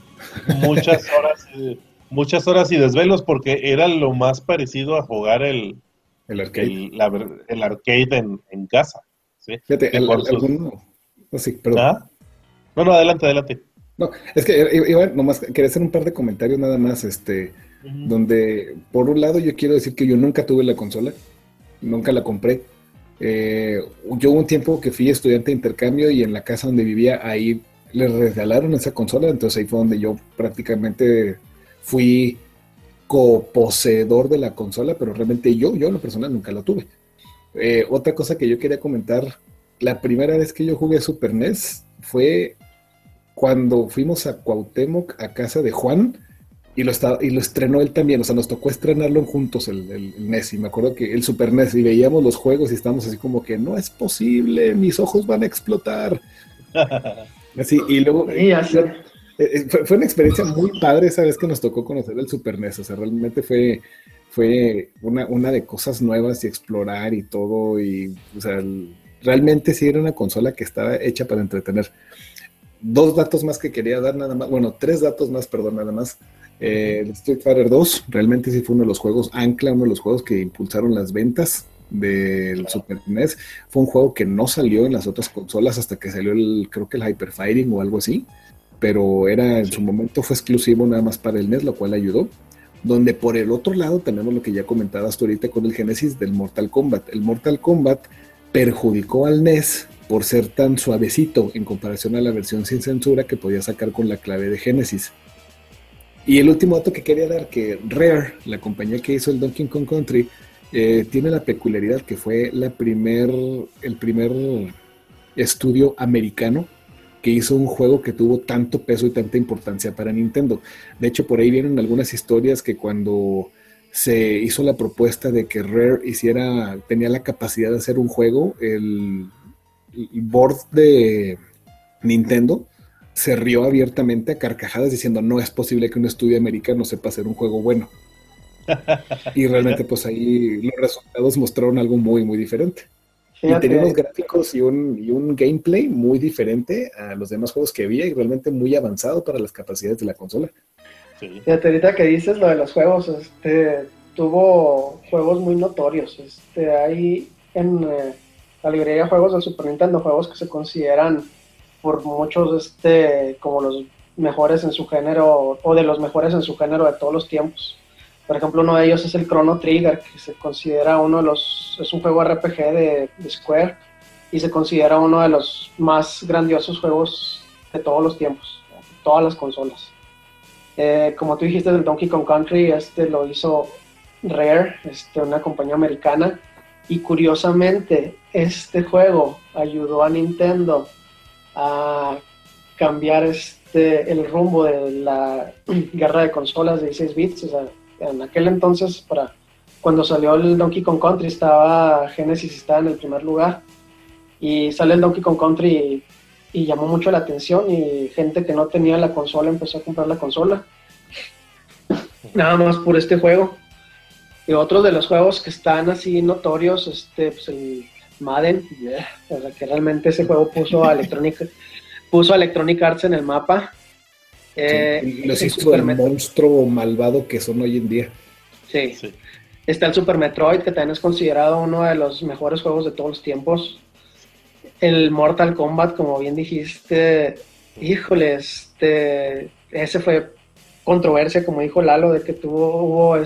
muchas horas y desvelos porque era lo más parecido a jugar el arcade, el arcade en casa. ¿Sí? Fíjate, sí, perdón. ¿Ah? No, adelante. No, es que iba nomás quería hacer un par de comentarios nada más, donde por un lado yo quiero decir que yo nunca tuve la consola, nunca la compré. Yo hubo un tiempo que fui estudiante de intercambio y en la casa donde vivía ahí les regalaron esa consola, entonces ahí fue donde yo prácticamente fui coposeedor de la consola, pero realmente yo en lo personal nunca la tuve. Otra cosa que yo quería comentar, la primera vez que yo jugué Super NES fue cuando fuimos a Cuauhtémoc a casa de Juan y lo estrenó él también, o sea, nos tocó estrenarlo juntos el NES, y me acuerdo que el Super NES, y veíamos los juegos y estábamos así como que no es posible, mis ojos van a explotar. Así, y luego fue una experiencia muy padre esa vez que nos tocó conocer el Super NES, o sea, realmente fue una de cosas nuevas y explorar y todo, y o sea, realmente sí era una consola que estaba hecha para entretener. 2 datos más que quería dar nada más, bueno, 3 datos más, perdón, nada más. Street Fighter 2 realmente sí fue uno de los juegos ancla, uno de los juegos que impulsaron las ventas del Super NES. Fue un juego que no salió en las otras consolas hasta que salió creo que el Hyper Fighting o algo así, pero en su momento fue exclusivo nada más para el NES, lo cual ayudó. Donde por el otro lado tenemos lo que ya comentabas tú ahorita con el Genesis del Mortal Kombat. El Mortal Kombat perjudicó al NES por ser tan suavecito en comparación a la versión sin censura que podía sacar con la clave de Genesis. Y el último dato que quería dar, que Rare, la compañía que hizo el Donkey Kong Country, tiene la peculiaridad que fue el primer estudio americano que hizo un juego que tuvo tanto peso y tanta importancia para Nintendo. De hecho, por ahí vienen algunas historias que cuando se hizo la propuesta de que Rare tenía la capacidad de hacer un juego, el board de Nintendo se rió abiertamente a carcajadas diciendo no es posible que un estudio americano sepa hacer un juego bueno. Y realmente pues ahí los resultados mostraron algo muy muy diferente. Y tenía unos gráficos y un gameplay muy diferente a los demás juegos que había y realmente muy avanzado para las capacidades de la consola. Sí. Fíjate, ahorita que dices lo de los juegos, tuvo juegos muy notorios. Hay en la librería de juegos del Super Nintendo juegos que se consideran por muchos como los mejores en su género o de los mejores en su género de todos los tiempos. Por ejemplo, uno de ellos es el Chrono Trigger, que se considera es un juego RPG de Square y se considera uno de los más grandiosos juegos de todos los tiempos, de todas las consolas. Como tú dijiste del Donkey Kong Country, lo hizo Rare, una compañía americana, y curiosamente este juego ayudó a Nintendo a cambiar el rumbo de la guerra de consolas de 16 bits. O sea, en aquel entonces, cuando salió el Donkey Kong Country, Genesis estaba en el primer lugar, y sale el Donkey Kong Country y llamó mucho la atención, y gente que no tenía la consola empezó a comprar la consola nada más por este juego. Y otros de los juegos que están así notorios, pues el Madden, o sea, que realmente ese juego puso a Electronic Arts en el mapa. Los hizo el monstruo malvado que son hoy en día. Sí. Está el Super Metroid, que también es considerado uno de los mejores juegos de todos los tiempos. El Mortal Kombat, como bien dijiste, híjole, ese fue controversia, como dijo Lalo, de que hubo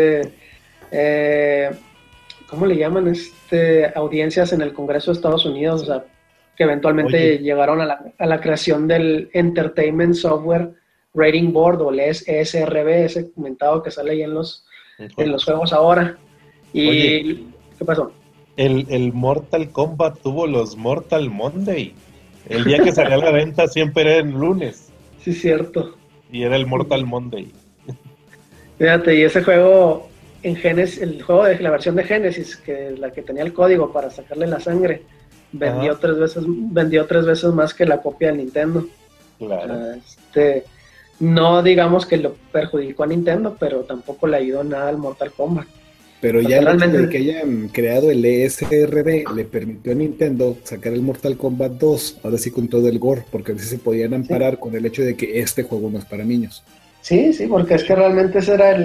¿cómo le llaman? Audiencias en el Congreso de Estados Unidos, o sea, que eventualmente llegaron a la creación del Entertainment Software Rating Board, o el ESRB, ese comentado que sale ahí en los juegos ahora. Y ¿qué pasó? El Mortal Kombat tuvo los Mortal Monday. El día que salía a la venta siempre era el lunes. Sí, cierto. Y era el Mortal Monday. Fíjate, y ese juego en Genesis, el juego de la versión de Genesis, que la que tenía el código para sacarle la sangre, vendió 3 veces más que la copia de Nintendo. Claro. No digamos que lo perjudicó a Nintendo, pero tampoco le ayudó nada al Mortal Kombat. Pero ya realmente que hayan creado el ESRB le permitió a Nintendo sacar el Mortal Kombat 2, ahora sí con todo el gore, porque a veces se podían amparar con el hecho de que este juego no es para niños. Sí, porque es que realmente ese era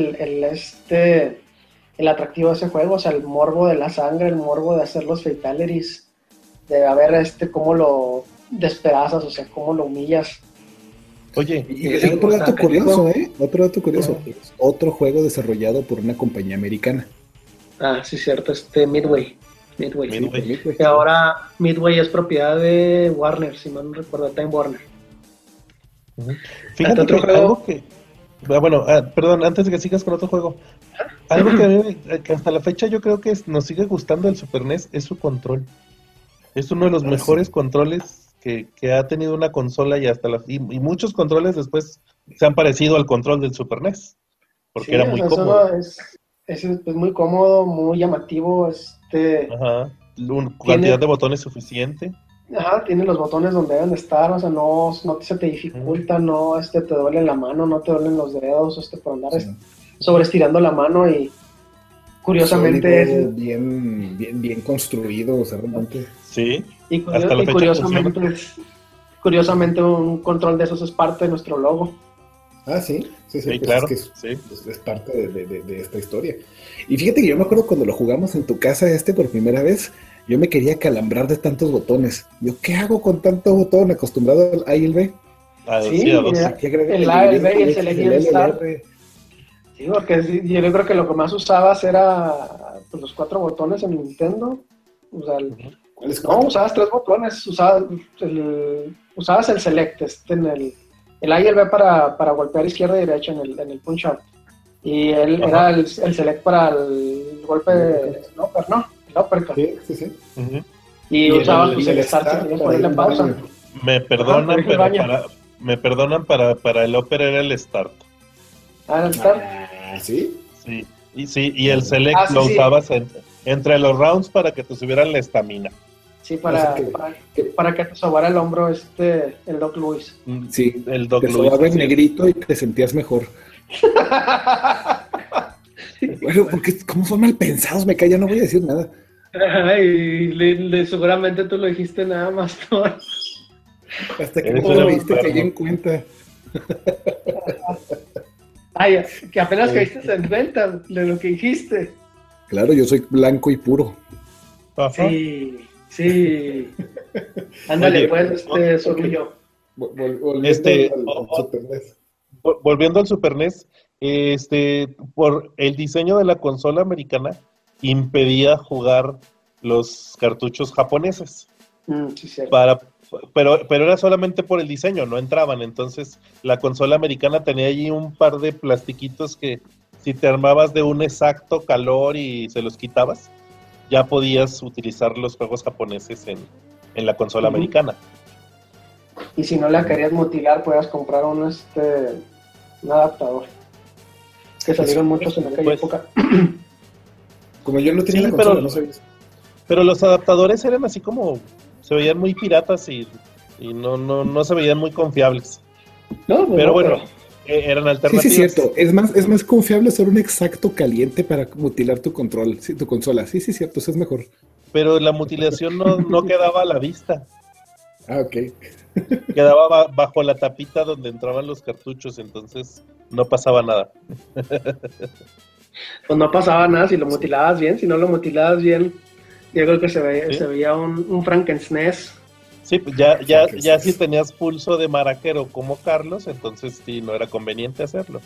el atractivo de ese juego, o sea, el morbo de la sangre, el morbo de hacer los fatalities, de ver cómo lo despedazas, o sea, cómo lo humillas. Oye, y otro dato curioso, otro juego desarrollado por una compañía americana. Ah, sí, cierto, Midway. Y ahora Midway es propiedad de Warner, si mal no recuerdo, Time Warner. Fíjate otro juego algo que... Bueno, perdón, antes de que sigas con otro juego, algo que hasta la fecha yo creo que nos sigue gustando del Super NES es su control. Es uno de los mejores controles que ha tenido una consola y muchos controles después se han parecido al control del Super NES, porque era muy cómodo. Es muy cómodo, muy llamativo. Cantidad de botones suficiente. Tiene los botones donde deben estar, o sea, no se te dificulta, no te duele la mano, no te duelen los dedos, por andar sobreestirando la mano, y Curiosamente sólido, bien construido, o sea, realmente. Sí. Y curiosamente un control de esos es parte de nuestro logo. Ah, sí, Sí, pues claro. es que es parte de esta historia. Y fíjate que yo me acuerdo cuando lo jugamos en tu casa por primera vez, yo me quería calambrar de tantos botones. Yo, ¿qué hago con tanto botón acostumbrado al A y el B? Sí, el A, el B y el Select y el Start. Sí, porque yo creo que lo que más usabas era pues, los 4 botones en Nintendo. O sea, ¿Cuáles no, 4? usabas 3 botones. Usabas el Select en el A y el B para golpear izquierda y derecha en el punch-up. Y era el Select para el golpe de upper, ¿no? El uppercut. Sí. Uh-huh. Y usabas el Start si querías ponerle pausa. Me perdonan, me perdonan, para el upper era el Start. Ah, el Start. ¿Sí? Sí, y el Select lo usabas entre los rounds para que te subieran la estamina. Sí, para que te sobara el hombro el Doc Louis. Sí, el Doc te Louis, sobaba el negrito y te sentías mejor. Bueno, porque como son mal pensados, me cae, ya no voy a decir nada. Ay, seguramente tú lo dijiste nada más, ¿no? Hasta que no lo viste, caí en cuenta. Ay, que apenas caíste en cuenta de lo que dijiste. Claro, yo soy blanco y puro. Ajá. Sí. Ándale, pues, Sorullo. Volviendo al Super NES, por el diseño de la consola americana, impedía jugar los cartuchos japoneses. Sí, cierto. Pero era solamente por el diseño, no entraban. Entonces, la consola americana tenía allí un par de plastiquitos que, si te armabas de un exacto calor y se los quitabas, ya podías utilizar los juegos japoneses en la consola americana. Y si no la querías mutilar, puedas comprar un adaptador. Que salieron muchos en aquella época. Como yo no tenía la consola, no sabía. Pero los adaptadores eran así como, se veían muy piratas y no se veían muy confiables. Pero eran alternativas. Sí, es cierto. Es más confiable hacer un exacto caliente para mutilar tu consola. Sí, cierto, eso es mejor. Pero la mutilación no quedaba a la vista. Ah, ok. Quedaba bajo la tapita donde entraban los cartuchos, entonces no pasaba nada. Pues no pasaba nada si lo mutilabas bien. Si no lo mutilabas bien, yo creo que se veía un Frankenstein. Sí, pues ya si tenías pulso de maraquero como Carlos, entonces sí, no era conveniente hacerlo.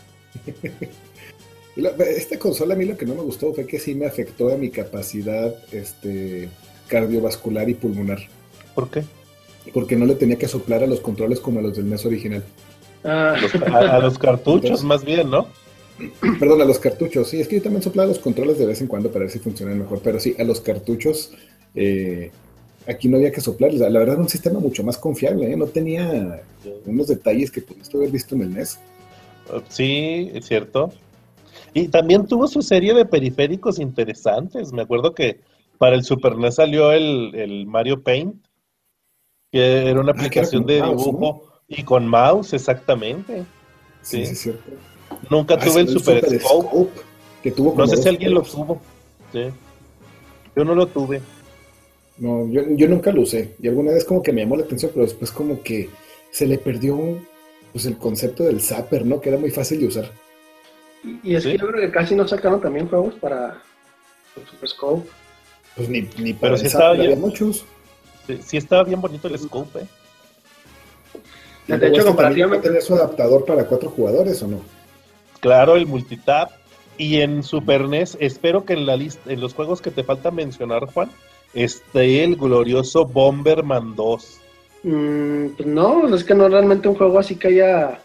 Esta consola a mí lo que no me gustó fue que sí me afectó a mi capacidad cardiovascular y pulmonar. ¿Por qué? Porque no le tenía que soplar a los controles como a los del NES original. A los cartuchos. Entonces, más bien, ¿no? Perdón, a los cartuchos. Sí, es que yo también soplaba los controles de vez en cuando para ver si funcionan mejor. Pero sí, a los cartuchos aquí no había que soplarles. La verdad, un sistema mucho más confiable. No tenía unos detalles que pudiste haber visto en el NES. Sí, es cierto. Y también tuvo su serie de periféricos interesantes. Me acuerdo que para el Super NES salió el Mario Paint, que era una aplicación de dibujo, ¿no? Y con mouse, exactamente. Sí, es cierto. Nunca tuve el Super Scope. Que tuvo no sé si alguien lo tuvo. Sí. Yo no lo tuve. No, yo nunca lo usé. Y alguna vez como que me llamó la atención, pero después como que se le perdió pues el concepto del zapper, ¿no? Que era muy fácil de usar. Y es que yo creo que casi no sacaron también juegos para el Super Scope. Pues ni para pero el sí zapper había muchos. Sí estaba bien bonito el Scope, De hecho, comparativamente... ¿Tener su adaptador para 4 jugadores o no? Claro, el multitap. Y en Super NES, espero que en la lista, en los juegos que te falta mencionar, Juan, esté el glorioso Bomberman 2. Pues no, es que no realmente un juego así que haya...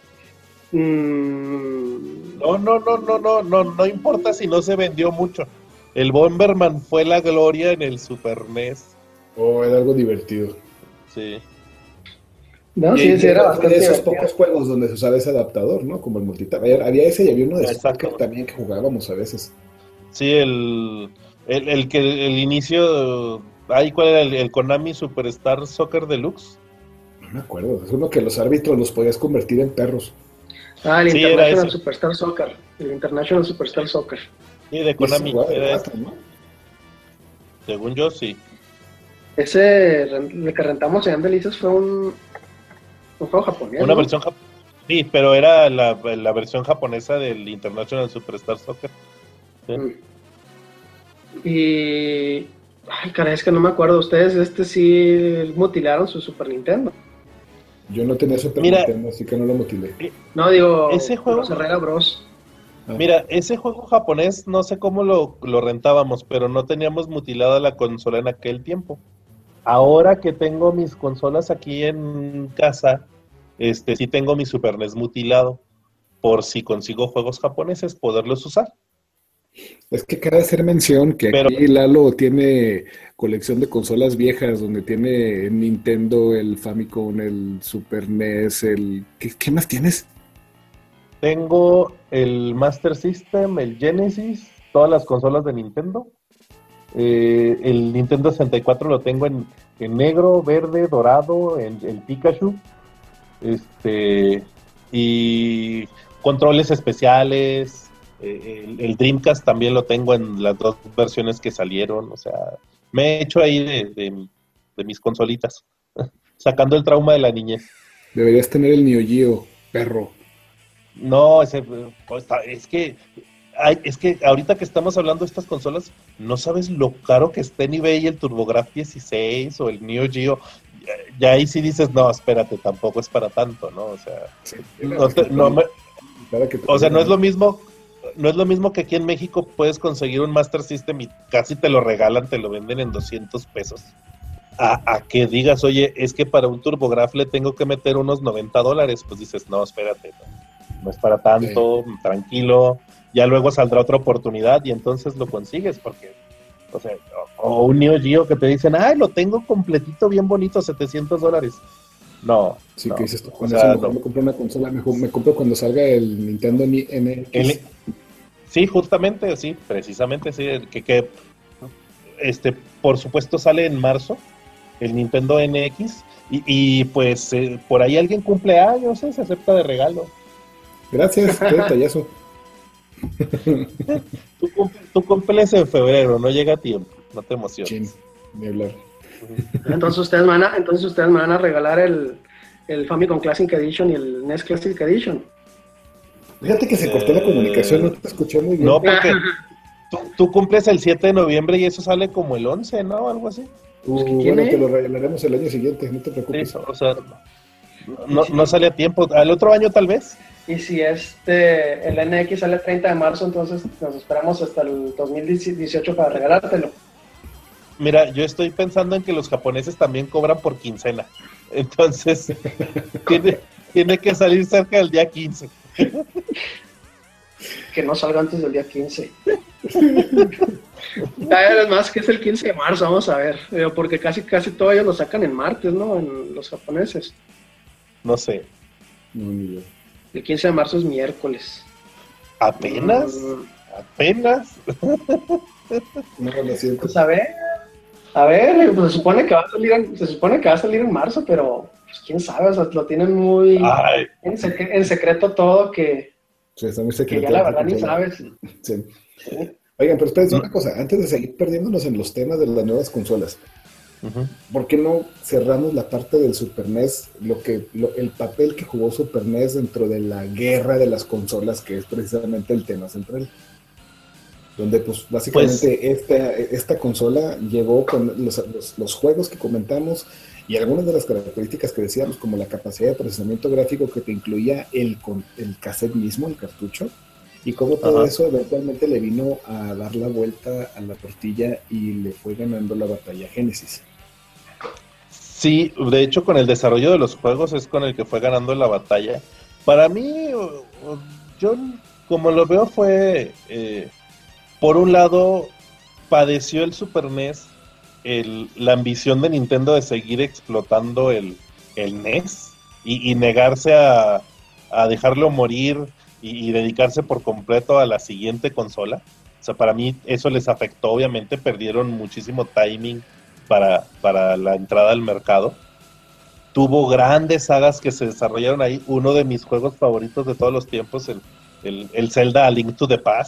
No importa si no se vendió mucho. El Bomberman fue la gloria en el Super NES. Era algo divertido. Sí. No, sí, era bastante de esos pocos juegos donde se usaba ese adaptador, ¿no? Como el multitap. Había ese y había uno de Soccer también que jugábamos a veces. Sí, el inicio... ¿cuál era? ¿El Konami Superstar Soccer Deluxe? No me acuerdo. Es uno que los árbitros los podías convertir en perros. El International Superstar Soccer. El International Superstar Soccer. Sí, de Konami. ¿no? Según yo, sí. Ese el que rentamos en Delicias fue un juego japonés. Una ¿no? versión japonesa. Sí, pero era la versión japonesa del International Superstar Soccer. Sí. Y... Ay, caray, es que no me acuerdo. Ustedes sí mutilaron su Super Nintendo. Yo no tenía Super Nintendo, así que no lo mutilé. No, digo, ese juego... los Herrera Bros. Mira, ese juego japonés, no sé cómo lo rentábamos, pero no teníamos mutilada la consola en aquel tiempo. Ahora que tengo mis consolas aquí en casa, sí tengo mi Super NES mutilado, por si consigo juegos japoneses, poderlos usar. Es que cabe hacer mención que aquí Lalo tiene colección de consolas viejas, donde tiene el Nintendo, el Famicom, el Super NES, ¿Qué más tienes? Tengo el Master System, el Genesis, todas las consolas de Nintendo. El Nintendo 64 lo tengo en negro, verde, dorado, en Pikachu. Y controles especiales. El Dreamcast también lo tengo en las dos versiones que salieron. O sea, me he hecho ahí de mis consolitas, sacando el trauma de la niñez. Deberías tener el Neo Geo, perro. No, es que ahorita que estamos hablando de estas consolas, no sabes lo caro que está en eBay el TurboGrafx 16 o el Neo Geo. Ya ahí sí dices, no, espérate, tampoco es para tanto, ¿no? O sea, sí, no es lo mismo. No es lo mismo que aquí en México puedes conseguir un Master System y casi te lo regalan, te lo venden en 200 pesos. A que digas, oye, es que para un TurboGrafx le tengo que meter unos $90, pues dices, no, espérate, no es para tanto, tranquilo, ya luego saldrá otra oportunidad y entonces lo consigues, porque, o sea, o un Neo Geo que te dicen, ay, lo tengo completito, bien bonito, $700. No. Sí, no, que dices tú, con eso mejor me compro una consola, mejor me compro cuando salga el Nintendo NX. Sí, justamente, sí, precisamente, sí, que por supuesto sale en marzo, el Nintendo NX, y pues por ahí alguien cumple años, se acepta de regalo. Gracias, qué detallazo. Tú cumples en febrero, no llega a tiempo, no te emociones. Chin, ni hablar. Entonces ustedes me van a regalar el Famicom Classic Edition y el NES Classic Edition. Fíjate que se cortó la comunicación, no te escuché muy bien. No, porque tú cumples el 7 de noviembre y eso sale como el 11, ¿no? Algo así. Bueno, te lo regalaremos el año siguiente, no te preocupes. Sí, o sea, no sale a tiempo. ¿Al otro año tal vez? Y si el NX sale el 30 de marzo, entonces nos esperamos hasta el 2018 para regalártelo. Mira, yo estoy pensando en que los japoneses también cobran por quincena. Entonces, tiene que salir cerca del día 15. Que no salga antes del día 15. Además que es el 15 de marzo, vamos a ver. Porque casi todo ellos lo sacan en martes, ¿no? En los japoneses. No sé. No, ni yo. El 15 de marzo es miércoles. ¿Apenas? ¿Apenas? No, lo siento. Pues a ver, pues se supone que va a salir en marzo, pero pues quién sabe, o sea, lo tienen muy en secreto todo, que, sí, está muy secreto, que ya la verdad ni sabes. Sí. Sí. Oigan, pero espérense una cosa, antes de seguir perdiéndonos en los temas de las nuevas consolas, ¿por qué no cerramos la parte del Super NES, el papel que jugó Super NES dentro de la guerra de las consolas, que es precisamente el tema central? Donde pues básicamente esta consola llegó con los juegos que comentamos y algunas de las características que decíamos, como la capacidad de procesamiento gráfico que te incluía el cassette mismo, el cartucho, y cómo todo eso eventualmente le vino a dar la vuelta a la tortilla y le fue ganando la batalla Genesis. Sí, de hecho con el desarrollo de los juegos es con el que fue ganando la batalla. Para mí, yo como lo veo fue... por un lado, padeció el Super NES la ambición de Nintendo de seguir explotando el NES y negarse a dejarlo morir y dedicarse por completo a la siguiente consola. O sea, para mí eso les afectó, obviamente, perdieron muchísimo timing para la entrada al mercado. Tuvo grandes sagas que se desarrollaron ahí. Uno de mis juegos favoritos de todos los tiempos, el Zelda A Link to the Past,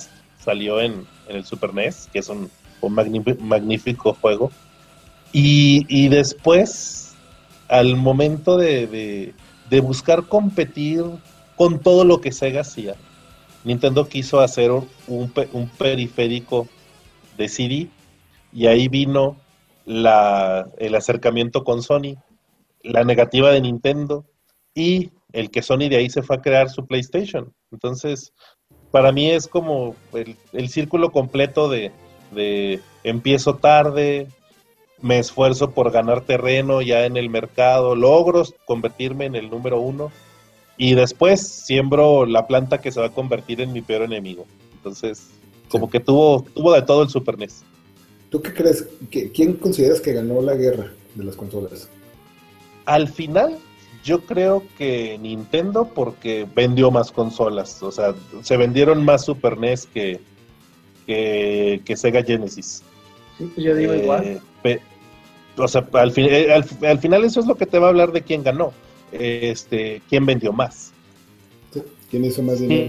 salió en el Super NES, que es un magnífico juego. Y después, al momento de buscar competir con todo lo que Sega hacía, Nintendo quiso hacer un periférico de CD, y ahí vino el acercamiento con Sony, la negativa de Nintendo, y el que Sony de ahí se fue a crear su PlayStation. Entonces, para mí es como el círculo completo de empiezo tarde, me esfuerzo por ganar terreno ya en el mercado, logro convertirme en el número 1, y después siembro la planta que se va a convertir en mi peor enemigo. Entonces, como que tuvo de todo el Super NES. ¿Tú qué crees? ¿Quién consideras que ganó la guerra de las consolas? Al final, yo creo que Nintendo, porque vendió más consolas. O sea, se vendieron más Super NES que Sega Genesis. Sí, pues yo digo igual. O sea, al final eso es lo que te va a hablar de quién ganó. ¿Quién vendió más? Sí, ¿quién hizo más dinero?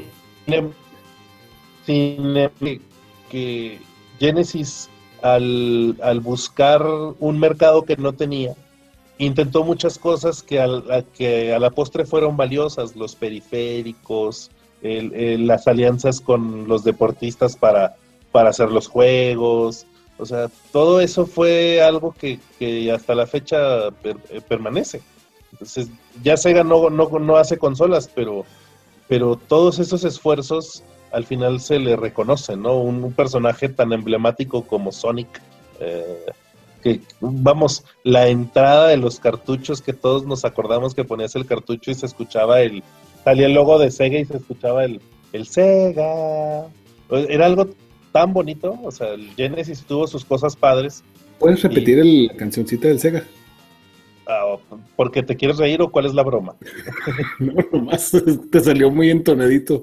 Que Genesis, al buscar un mercado que no tenía, intentó muchas cosas que a la postre fueron valiosas: los periféricos, las alianzas con los deportistas para hacer los juegos. O sea, todo eso fue algo que hasta la fecha permanece. Entonces, ya Sega no hace consolas, pero todos esos esfuerzos al final se le reconocen, ¿no? Un personaje tan emblemático como Sonic, que vamos, la entrada de los cartuchos, que todos nos acordamos que ponías el cartucho y se escuchaba salía el logo de Sega y se escuchaba el Sega. Era algo tan bonito. O sea, el Genesis tuvo sus cosas padres. ¿Puedes repetir la cancioncita del Sega? ¿Porque te quieres reír o cuál es la broma? No, nomás te salió muy entonadito.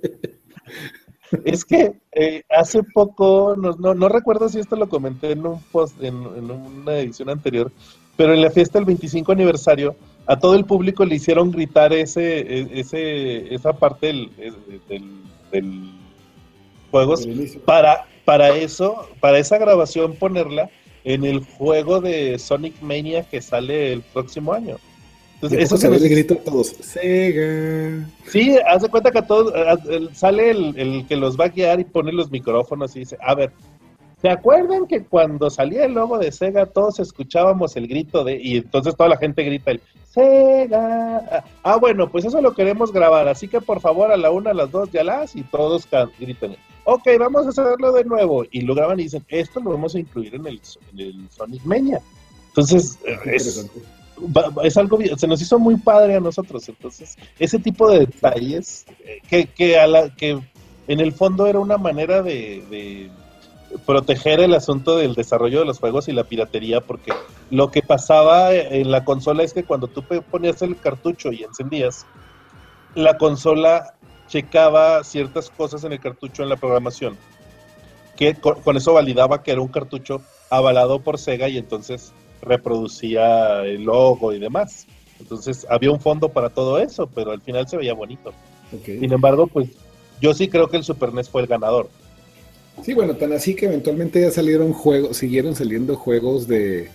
Es que hace poco, no recuerdo si esto lo comenté en un post, en una edición anterior, pero en la fiesta del 25 aniversario, a todo el público le hicieron gritar esa parte del juegos, para esa grabación ponerla en el juego de Sonic Mania que sale el próximo año. Entonces, eso se le grito a todos: Sega. Sí, haz de cuenta que a todos sale el que los va a guiar y pone los micrófonos y dice: a ver, ¿se acuerdan que cuando salía el logo de Sega todos escuchábamos el grito y entonces toda la gente grita el Sega? Bueno, pues eso lo queremos grabar, así que por favor a la 1, a las 2 y a las, y todos gritan: ok, vamos a hacerlo de nuevo, y lo graban y dicen: esto lo vamos a incluir en el Sonic Mania. Entonces, es algo, se nos hizo muy padre a nosotros. Entonces, ese tipo de detalles que en el fondo era una manera de proteger el asunto del desarrollo de los juegos y la piratería, porque lo que pasaba en la consola es que cuando tú ponías el cartucho y encendías, la consola checaba ciertas cosas en el cartucho, en la programación, que con eso validaba que era un cartucho avalado por Sega, y entonces reproducía el logo y demás. Entonces había un fondo para todo eso, pero al final se veía bonito. Okay. Sin embargo, pues yo sí creo que el Super NES fue el ganador. Sí, bueno, tan así que eventualmente ya siguieron saliendo juegos de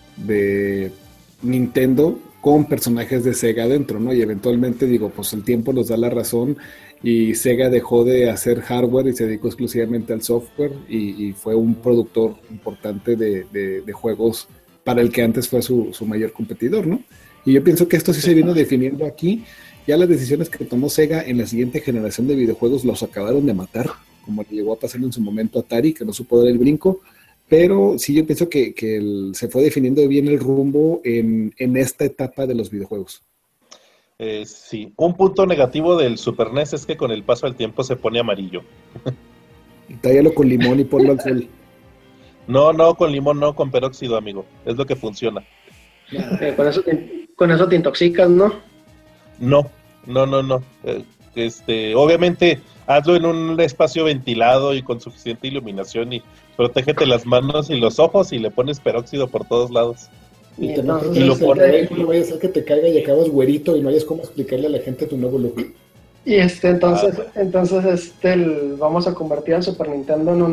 Nintendo con personajes de Sega adentro, ¿no? Y eventualmente, pues el tiempo nos da la razón, y Sega dejó de hacer hardware y se dedicó exclusivamente al software, y fue un productor importante de juegos para el que antes fue su mayor competidor, ¿no? Y yo pienso que esto sí se vino definiendo aquí. Ya las decisiones que tomó Sega en la siguiente generación de videojuegos los acabaron de matar, como le llegó a pasar en su momento a Atari, que no supo dar el brinco. Pero sí, yo pienso que se fue definiendo bien el rumbo en esta etapa de los videojuegos. Sí, un punto negativo del Super NES es que con el paso del tiempo se pone amarillo. Tállalo con limón y ponlo al sol. No, con limón no, con peróxido, amigo. Es lo que funciona. Con eso te intoxicas, ¿no? No. Obviamente, hazlo en un espacio ventilado y con suficiente iluminación, y protégete las manos y los ojos, y le pones peróxido por todos lados. Y lo pones. No vaya a ser que te caiga y acabas güerito y no hayas cómo explicarle a la gente tu nuevo look. Y entonces vamos a convertir al Super Nintendo en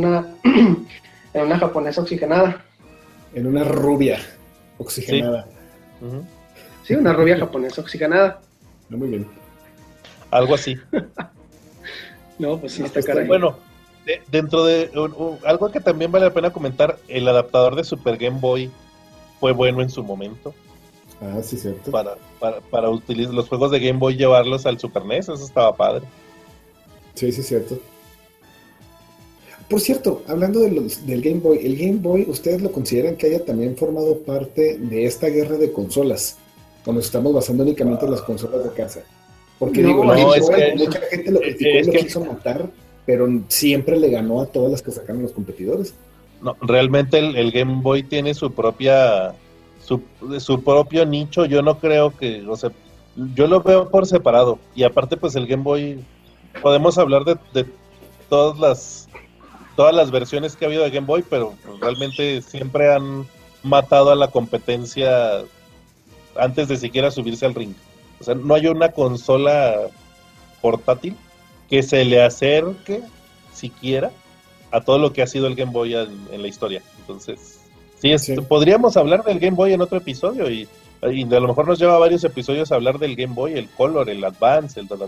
una japonesa oxigenada. En una rubia oxigenada. Sí, sí, una rubia japonesa oxigenada. No, muy bien. Algo así. No, pues sí, está caray. Bueno, dentro de algo que también vale la pena comentar, el adaptador de Super Game Boy fue bueno en su momento. Ah, sí, cierto. Para utilizar los juegos de Game Boy, llevarlos al Super NES, eso estaba padre. Sí, cierto. Por cierto, hablando del Game Boy, el Game Boy, ¿ustedes lo consideran que haya también formado parte de esta guerra de consolas? O nos estamos basando únicamente en las consolas de casa. Porque mucha gente lo criticó y lo quiso matar, pero siempre le ganó a todas las que sacaron los competidores. No, realmente el Game Boy tiene su propio nicho. Yo no creo que, o sea, yo lo veo por separado. Y aparte, pues el Game Boy, podemos hablar de todas las versiones que ha habido de Game Boy, pero realmente siempre han matado a la competencia antes de siquiera subirse al ring. O sea, no hay una consola portátil que se le acerque siquiera a todo lo que ha sido el Game Boy en la historia. Entonces, sí. Podríamos hablar del Game Boy en otro episodio y a lo mejor nos lleva varios episodios a hablar del Game Boy, el Color, el Advance, el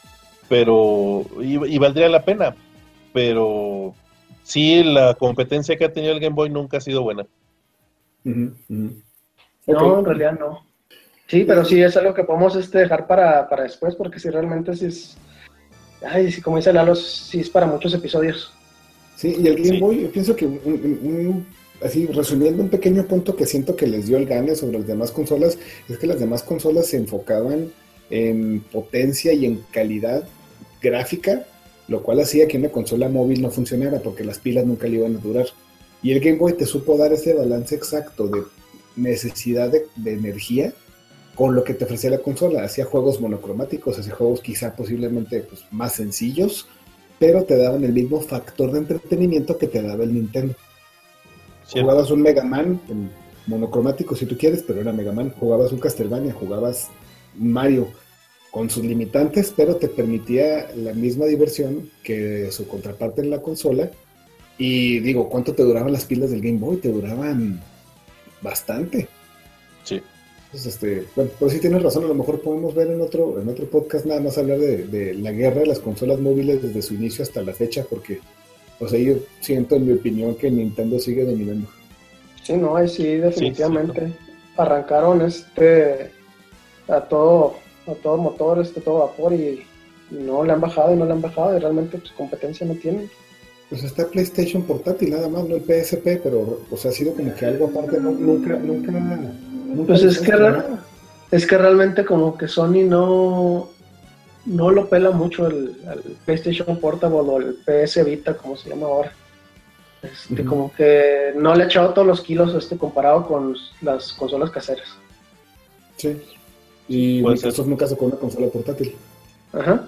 pero y valdría la pena, pero sí, la competencia que ha tenido el Game Boy nunca ha sido buena. No, en realidad no. Sí, pero sí es algo que podemos dejar para después, porque si realmente sí es... Ay, sí, como dice Lalo, sí es para muchos episodios. Sí, y el Game Boy, yo pienso que así resumiendo un pequeño punto que siento que les dio el gane sobre las demás consolas, es que las demás consolas se enfocaban en potencia y en calidad gráfica, lo cual hacía que una consola móvil no funcionara porque las pilas nunca le iban a durar. Y el Game Boy te supo dar ese balance exacto de necesidad de energía con lo que te ofrecía la consola. Hacía juegos monocromáticos, hacía juegos quizá posiblemente pues, más sencillos, pero te daban el mismo factor de entretenimiento que te daba el Nintendo. Sí. Jugabas un Mega Man monocromático si tú quieres, pero era Mega Man. Jugabas un Castlevania, jugabas Mario con sus limitantes, pero te permitía la misma diversión que su contraparte en la consola. Y digo, ¿cuánto te duraban las pilas del Game Boy? Te duraban bastante. Sí. Entonces, bueno, pero sí tienes razón, a lo mejor podemos ver en otro podcast nada más hablar de la guerra de las consolas móviles desde su inicio hasta la fecha, porque pues ahí yo siento, en mi opinión, que Nintendo sigue dominando. Sí, no, ahí sí, definitivamente. Sí. Arrancaron a todo motor, todo vapor y no le han bajado y realmente pues competencia no tienen. Pues está PlayStation portátil nada más, no el PSP, pero o sea, ha sido como que algo aparte, nunca pues es que realmente como que Sony no lo pela mucho el PlayStation Portable o el PS Vita, como se llama ahora. Como que no le ha echado todos los kilos comparado con las consolas caseras. Sí. Y Microsoft nunca sacó una consola portátil. Ajá.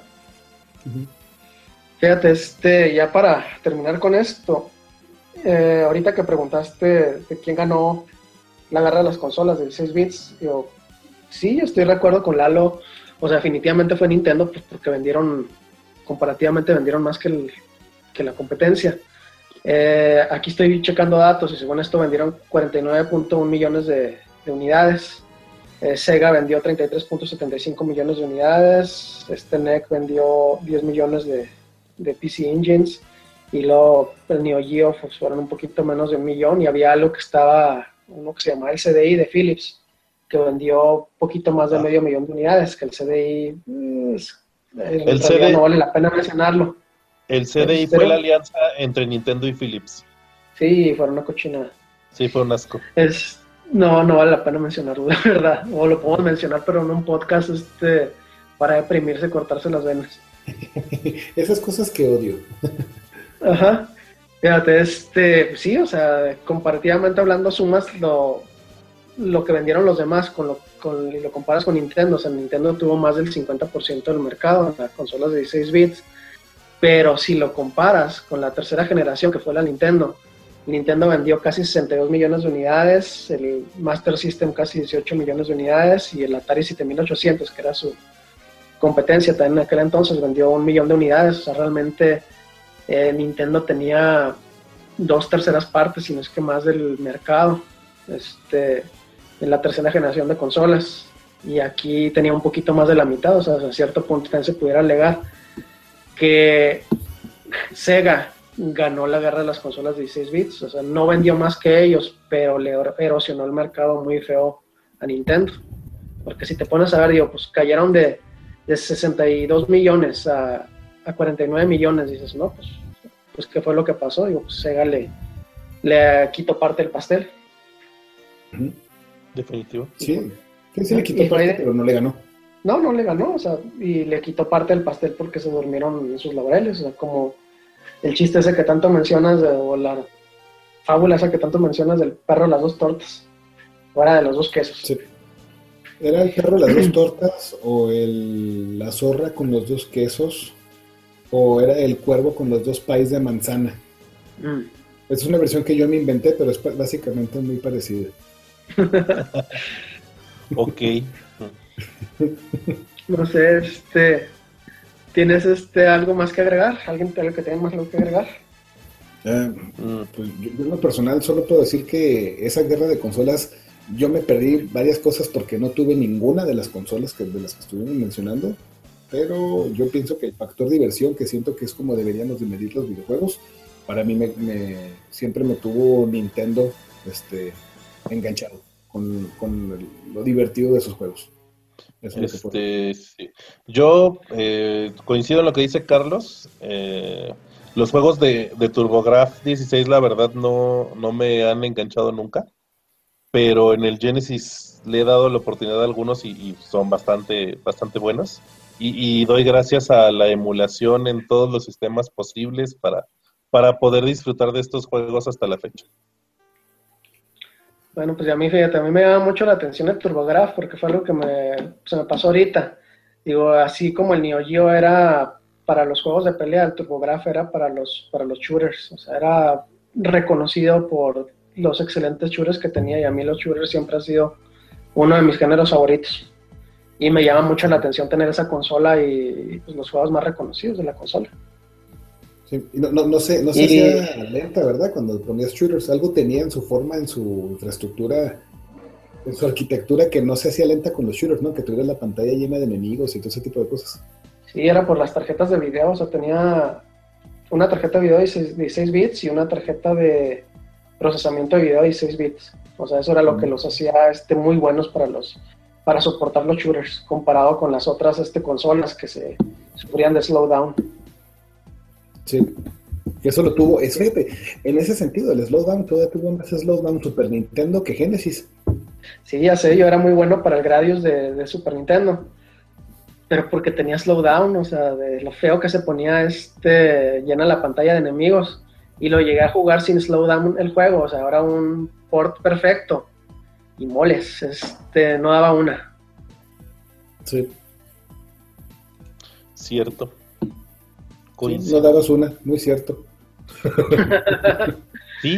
Fíjate, ya para terminar con esto, ahorita que preguntaste de quién ganó la guerra de las consolas de 16 bits, yo estoy de acuerdo con Lalo, o sea, definitivamente fue Nintendo, pues porque comparativamente vendieron más que la competencia. Aquí estoy checando datos y según esto vendieron 49.1 millones de unidades. Sega vendió 33.75 millones de unidades, NEC vendió 10 millones de PC Engines, y luego el Neo Geo pues, fueron un poquito menos de 1 millón, y había uno que se llamaba el CDI de Philips, que vendió un poquito más de medio millón de unidades, que el CDI el CDI no vale la pena mencionarlo. El CDI fue la alianza entre Nintendo y Philips. Sí, fue una cochinada. Sí, fue un asco. No vale la pena mencionarlo, de verdad. O lo podemos mencionar, pero en un podcast para deprimirse, cortarse las venas. Esas cosas que odio. Ajá. Fíjate, sí, o sea, comparativamente hablando, sumas lo que vendieron los demás y lo comparas con Nintendo. O sea, Nintendo tuvo más del 50% del mercado en las consolas de 16 bits, pero si lo comparas con la tercera generación, que fue la Nintendo vendió casi 62 millones de unidades, el Master System casi 18 millones de unidades, y el Atari 7800, que era su competencia. También en aquel entonces vendió 1 millón de unidades. O sea, realmente Nintendo tenía 2/3 partes, si no es que más, del mercado en la tercera generación de consolas. Y aquí tenía un poquito más de la mitad. O sea, a cierto punto también se pudiera alegar que Sega ganó la guerra de las consolas de 16 bits, o sea, no vendió más que ellos, pero le erosionó el mercado muy feo a Nintendo, porque si te pones a ver, digo, pues cayeron de 62 millones a 49 millones, dices, no, pues ¿qué fue lo que pasó? Digo, pues Sega le quitó parte del pastel. Definitivo. Sí, le quitó parte, pero no le ganó. No le ganó, o sea, y le quitó parte del pastel porque se durmieron en sus laureles, o sea, como el chiste ese que tanto mencionas, o la fábula esa que tanto mencionas del perro de las 2 tortas, o era de los 2 quesos. Sí. ¿Era el perro de las 2 tortas, o la zorra con los 2 quesos, o era el cuervo con los 2 pies de manzana? Es una versión que yo me inventé, pero es básicamente muy parecida. Ok. No sé, ¿tienes algo más que agregar? ¿Alguien que tenga más algo que agregar? Pues yo en lo personal solo puedo decir que esa guerra de consolas, yo me perdí varias cosas porque no tuve ninguna de las consolas de las que estuvimos mencionando, pero yo pienso que el factor diversión, que siento que es como deberíamos de medir los videojuegos, para mí siempre me tuvo Nintendo enganchado con lo divertido de esos juegos. Sí. Yo coincido en lo que dice Carlos. Los juegos de TurboGrafx 16, la verdad, no me han enganchado nunca, pero en el Genesis le he dado la oportunidad a algunos y son bastante buenos, y doy gracias a la emulación en todos los sistemas posibles para poder disfrutar de estos juegos hasta la fecha. Bueno, pues a mí, fíjate, a mí me llama mucho la atención el TurboGrafx porque fue algo que se me pasó ahorita. Digo, así como el Neo Geo era para los juegos de pelea, el TurboGrafx era para los shooters. O sea, era reconocido por los excelentes shooters que tenía, y a mí los shooters siempre han sido uno de mis géneros favoritos. Y me llama mucho la atención tener esa consola y pues, los juegos más reconocidos de la consola. Sí, no se hacía lenta, ¿verdad? Cuando ponías shooters, algo tenía en su forma, en su infraestructura, en su arquitectura, que no se hacía lenta con los shooters, ¿no? Que tuviera la pantalla llena de enemigos y todo ese tipo de cosas. Sí, era por las tarjetas de video, o sea, tenía una tarjeta de video de 16 bits y una tarjeta de procesamiento de video de 16 bits. O sea, eso era lo que los hacía muy buenos para soportar los shooters, comparado con las otras consolas que se sufrían de slowdown. Sí, que eso lo tuvo, fíjate, en ese sentido, el slowdown, todavía tuvo más slowdown Super Nintendo que Genesis. Sí, ya sé, yo era muy bueno para el Gradius de Super Nintendo, pero porque tenía slowdown, o sea, de lo feo que se ponía llena la pantalla de enemigos, y lo llegué a jugar sin slowdown el juego, o sea, ahora un port perfecto, y moles, no daba una. Sí. Cierto. Sí, no dabas una, muy cierto. Sí.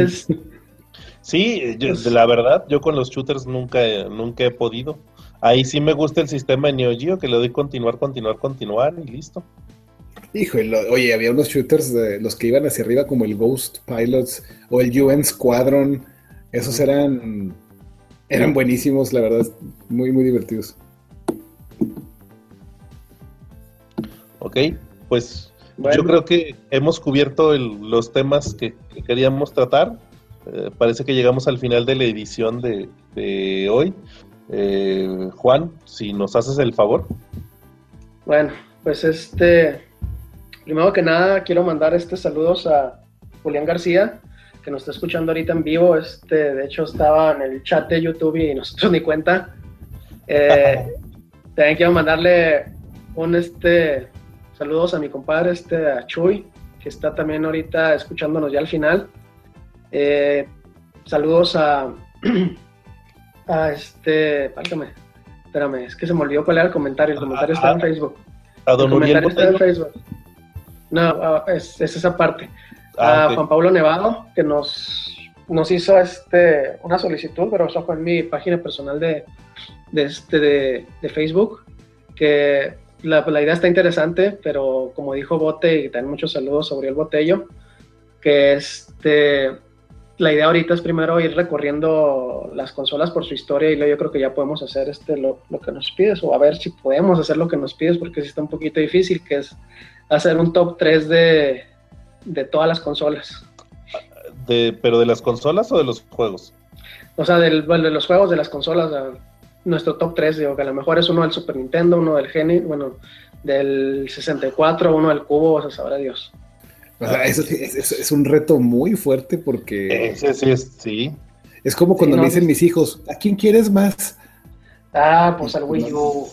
Sí, la verdad, yo con los shooters nunca he podido. Ahí sí me gusta el sistema de Neo Geo, que le doy continuar y listo. Híjole, oye, había unos shooters los que iban hacia arriba como el Ghost Pilots o el UN Squadron. Esos eran buenísimos, la verdad, muy, muy divertidos. Ok, pues bueno, yo creo que hemos cubierto los temas que queríamos tratar. Parece que llegamos al final de la edición de hoy. Juan, si nos haces el favor. Bueno, pues primero que nada quiero mandar saludos a Julián García, que nos está escuchando ahorita en vivo. De hecho estaba en el chat de YouTube y nosotros ni cuenta. También quiero mandarle saludos a mi compadre, a Chuy, que está también ahorita escuchándonos ya al final. Saludos a espérame, es que se me olvidó cuál era el comentario. El comentario está en Facebook. ¿A Don Uriel está en Facebook? No, es esa parte. Okay. Juan Pablo Nevado, que nos hizo una solicitud, pero eso fue en mi página personal de Facebook, que la idea está interesante, pero como dijo Bote, y también muchos saludos sobre el Botello, que la idea ahorita es primero ir recorriendo las consolas por su historia y luego yo creo que ya podemos hacer lo que nos pides, o a ver si podemos hacer lo que nos pides, porque sí está un poquito difícil, que es hacer un top 3 de todas las consolas. ¿Pero de las consolas o de los juegos? O sea, de los juegos de las consolas, nuestro top 3, digo, que a lo mejor es uno del Super Nintendo, uno del del 64, uno del Cubo, o sea, sabrá Dios. O sea, es un reto muy fuerte porque... Ese sí. Es como cuando me dicen mis hijos, ¿a quién quieres más? Pues al Wii U.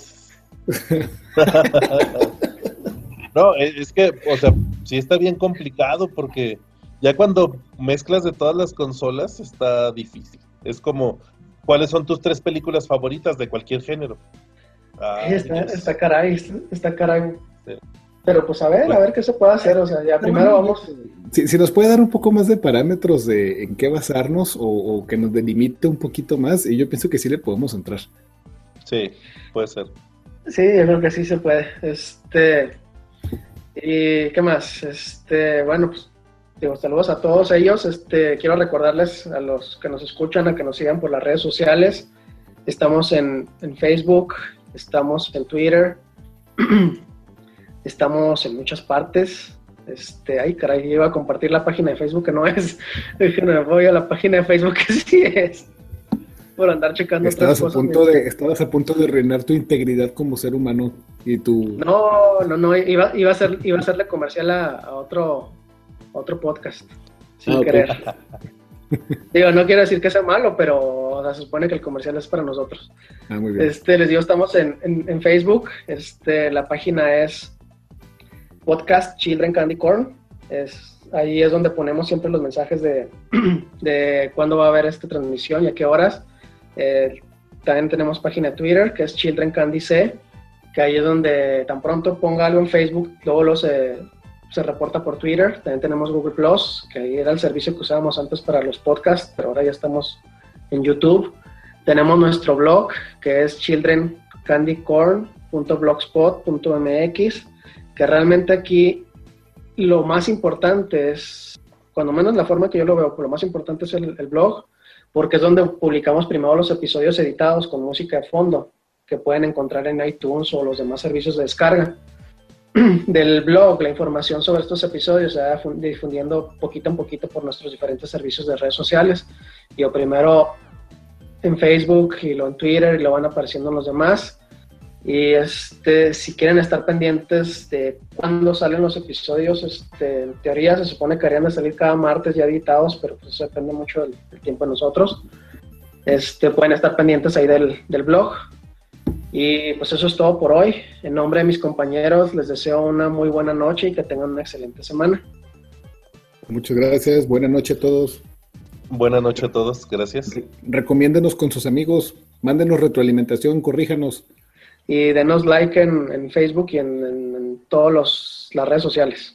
No, es que, o sea, sí está bien complicado porque ya cuando mezclas de todas las consolas está difícil. Es como, ¿cuáles son tus 3 películas favoritas de cualquier género? Está caray. Sí. Pero pues a ver qué se puede hacer, o sea, ya primero vamos... Si nos puede dar un poco más de parámetros de en qué basarnos o que nos delimite un poquito más, y yo pienso que sí le podemos entrar. Sí, puede ser. Sí, yo creo que sí se puede. ¿Y qué más? Bueno, pues digo, saludos a todos ellos. Quiero recordarles a los que nos escuchan, a que nos sigan por las redes sociales. Estamos en Facebook, estamos en Twitter, estamos en muchas partes. Ay, caray, iba a compartir la página de Facebook que no es. Déjenme, voy a la página de Facebook que sí es. Por andar checando estabas a punto de arruinar tu integridad como ser humano y tu... No, iba a hacerle comercial a otro podcast, sin querer. Digo, no quiero decir que sea malo, pero o sea, se supone que el comercial es para nosotros. Muy bien. Les digo, estamos en Facebook, la página es Podcast Children Candy Corn, ahí es donde ponemos siempre los mensajes de cuándo va a haber esta transmisión y a qué horas. También tenemos página de Twitter, que es Children Candy C, que ahí es donde tan pronto ponga algo en Facebook, luego se reporta por Twitter. También tenemos Google Plus, que ahí era el servicio que usábamos antes para los podcasts, pero ahora ya estamos en YouTube. Tenemos nuestro blog, que es childrencandycorn.blogspot.mx, que realmente aquí lo más importante es, cuando menos la forma que yo lo veo, lo más importante es el blog, porque es donde publicamos primero los episodios editados con música de fondo, que pueden encontrar en iTunes o los demás servicios de descarga. Del blog, la información sobre estos episodios se va difundiendo poquito en poquito por nuestros diferentes servicios de redes sociales. Yo primero en Facebook y luego en Twitter y lo van apareciendo en los demás. Y si quieren estar pendientes de cuándo salen los episodios, en teoría se supone que harían de salir cada martes ya editados, pero pues eso depende mucho del tiempo de nosotros. Pueden estar pendientes ahí del blog. Y pues eso es todo por hoy. En nombre de mis compañeros les deseo una muy buena noche y que tengan una excelente semana. Muchas gracias, buenas noches a todos. Buenas noches a todos, gracias. Recomiéndenos con sus amigos, mándenos retroalimentación, corríjanos. Y denos like en Facebook y en todas las redes sociales.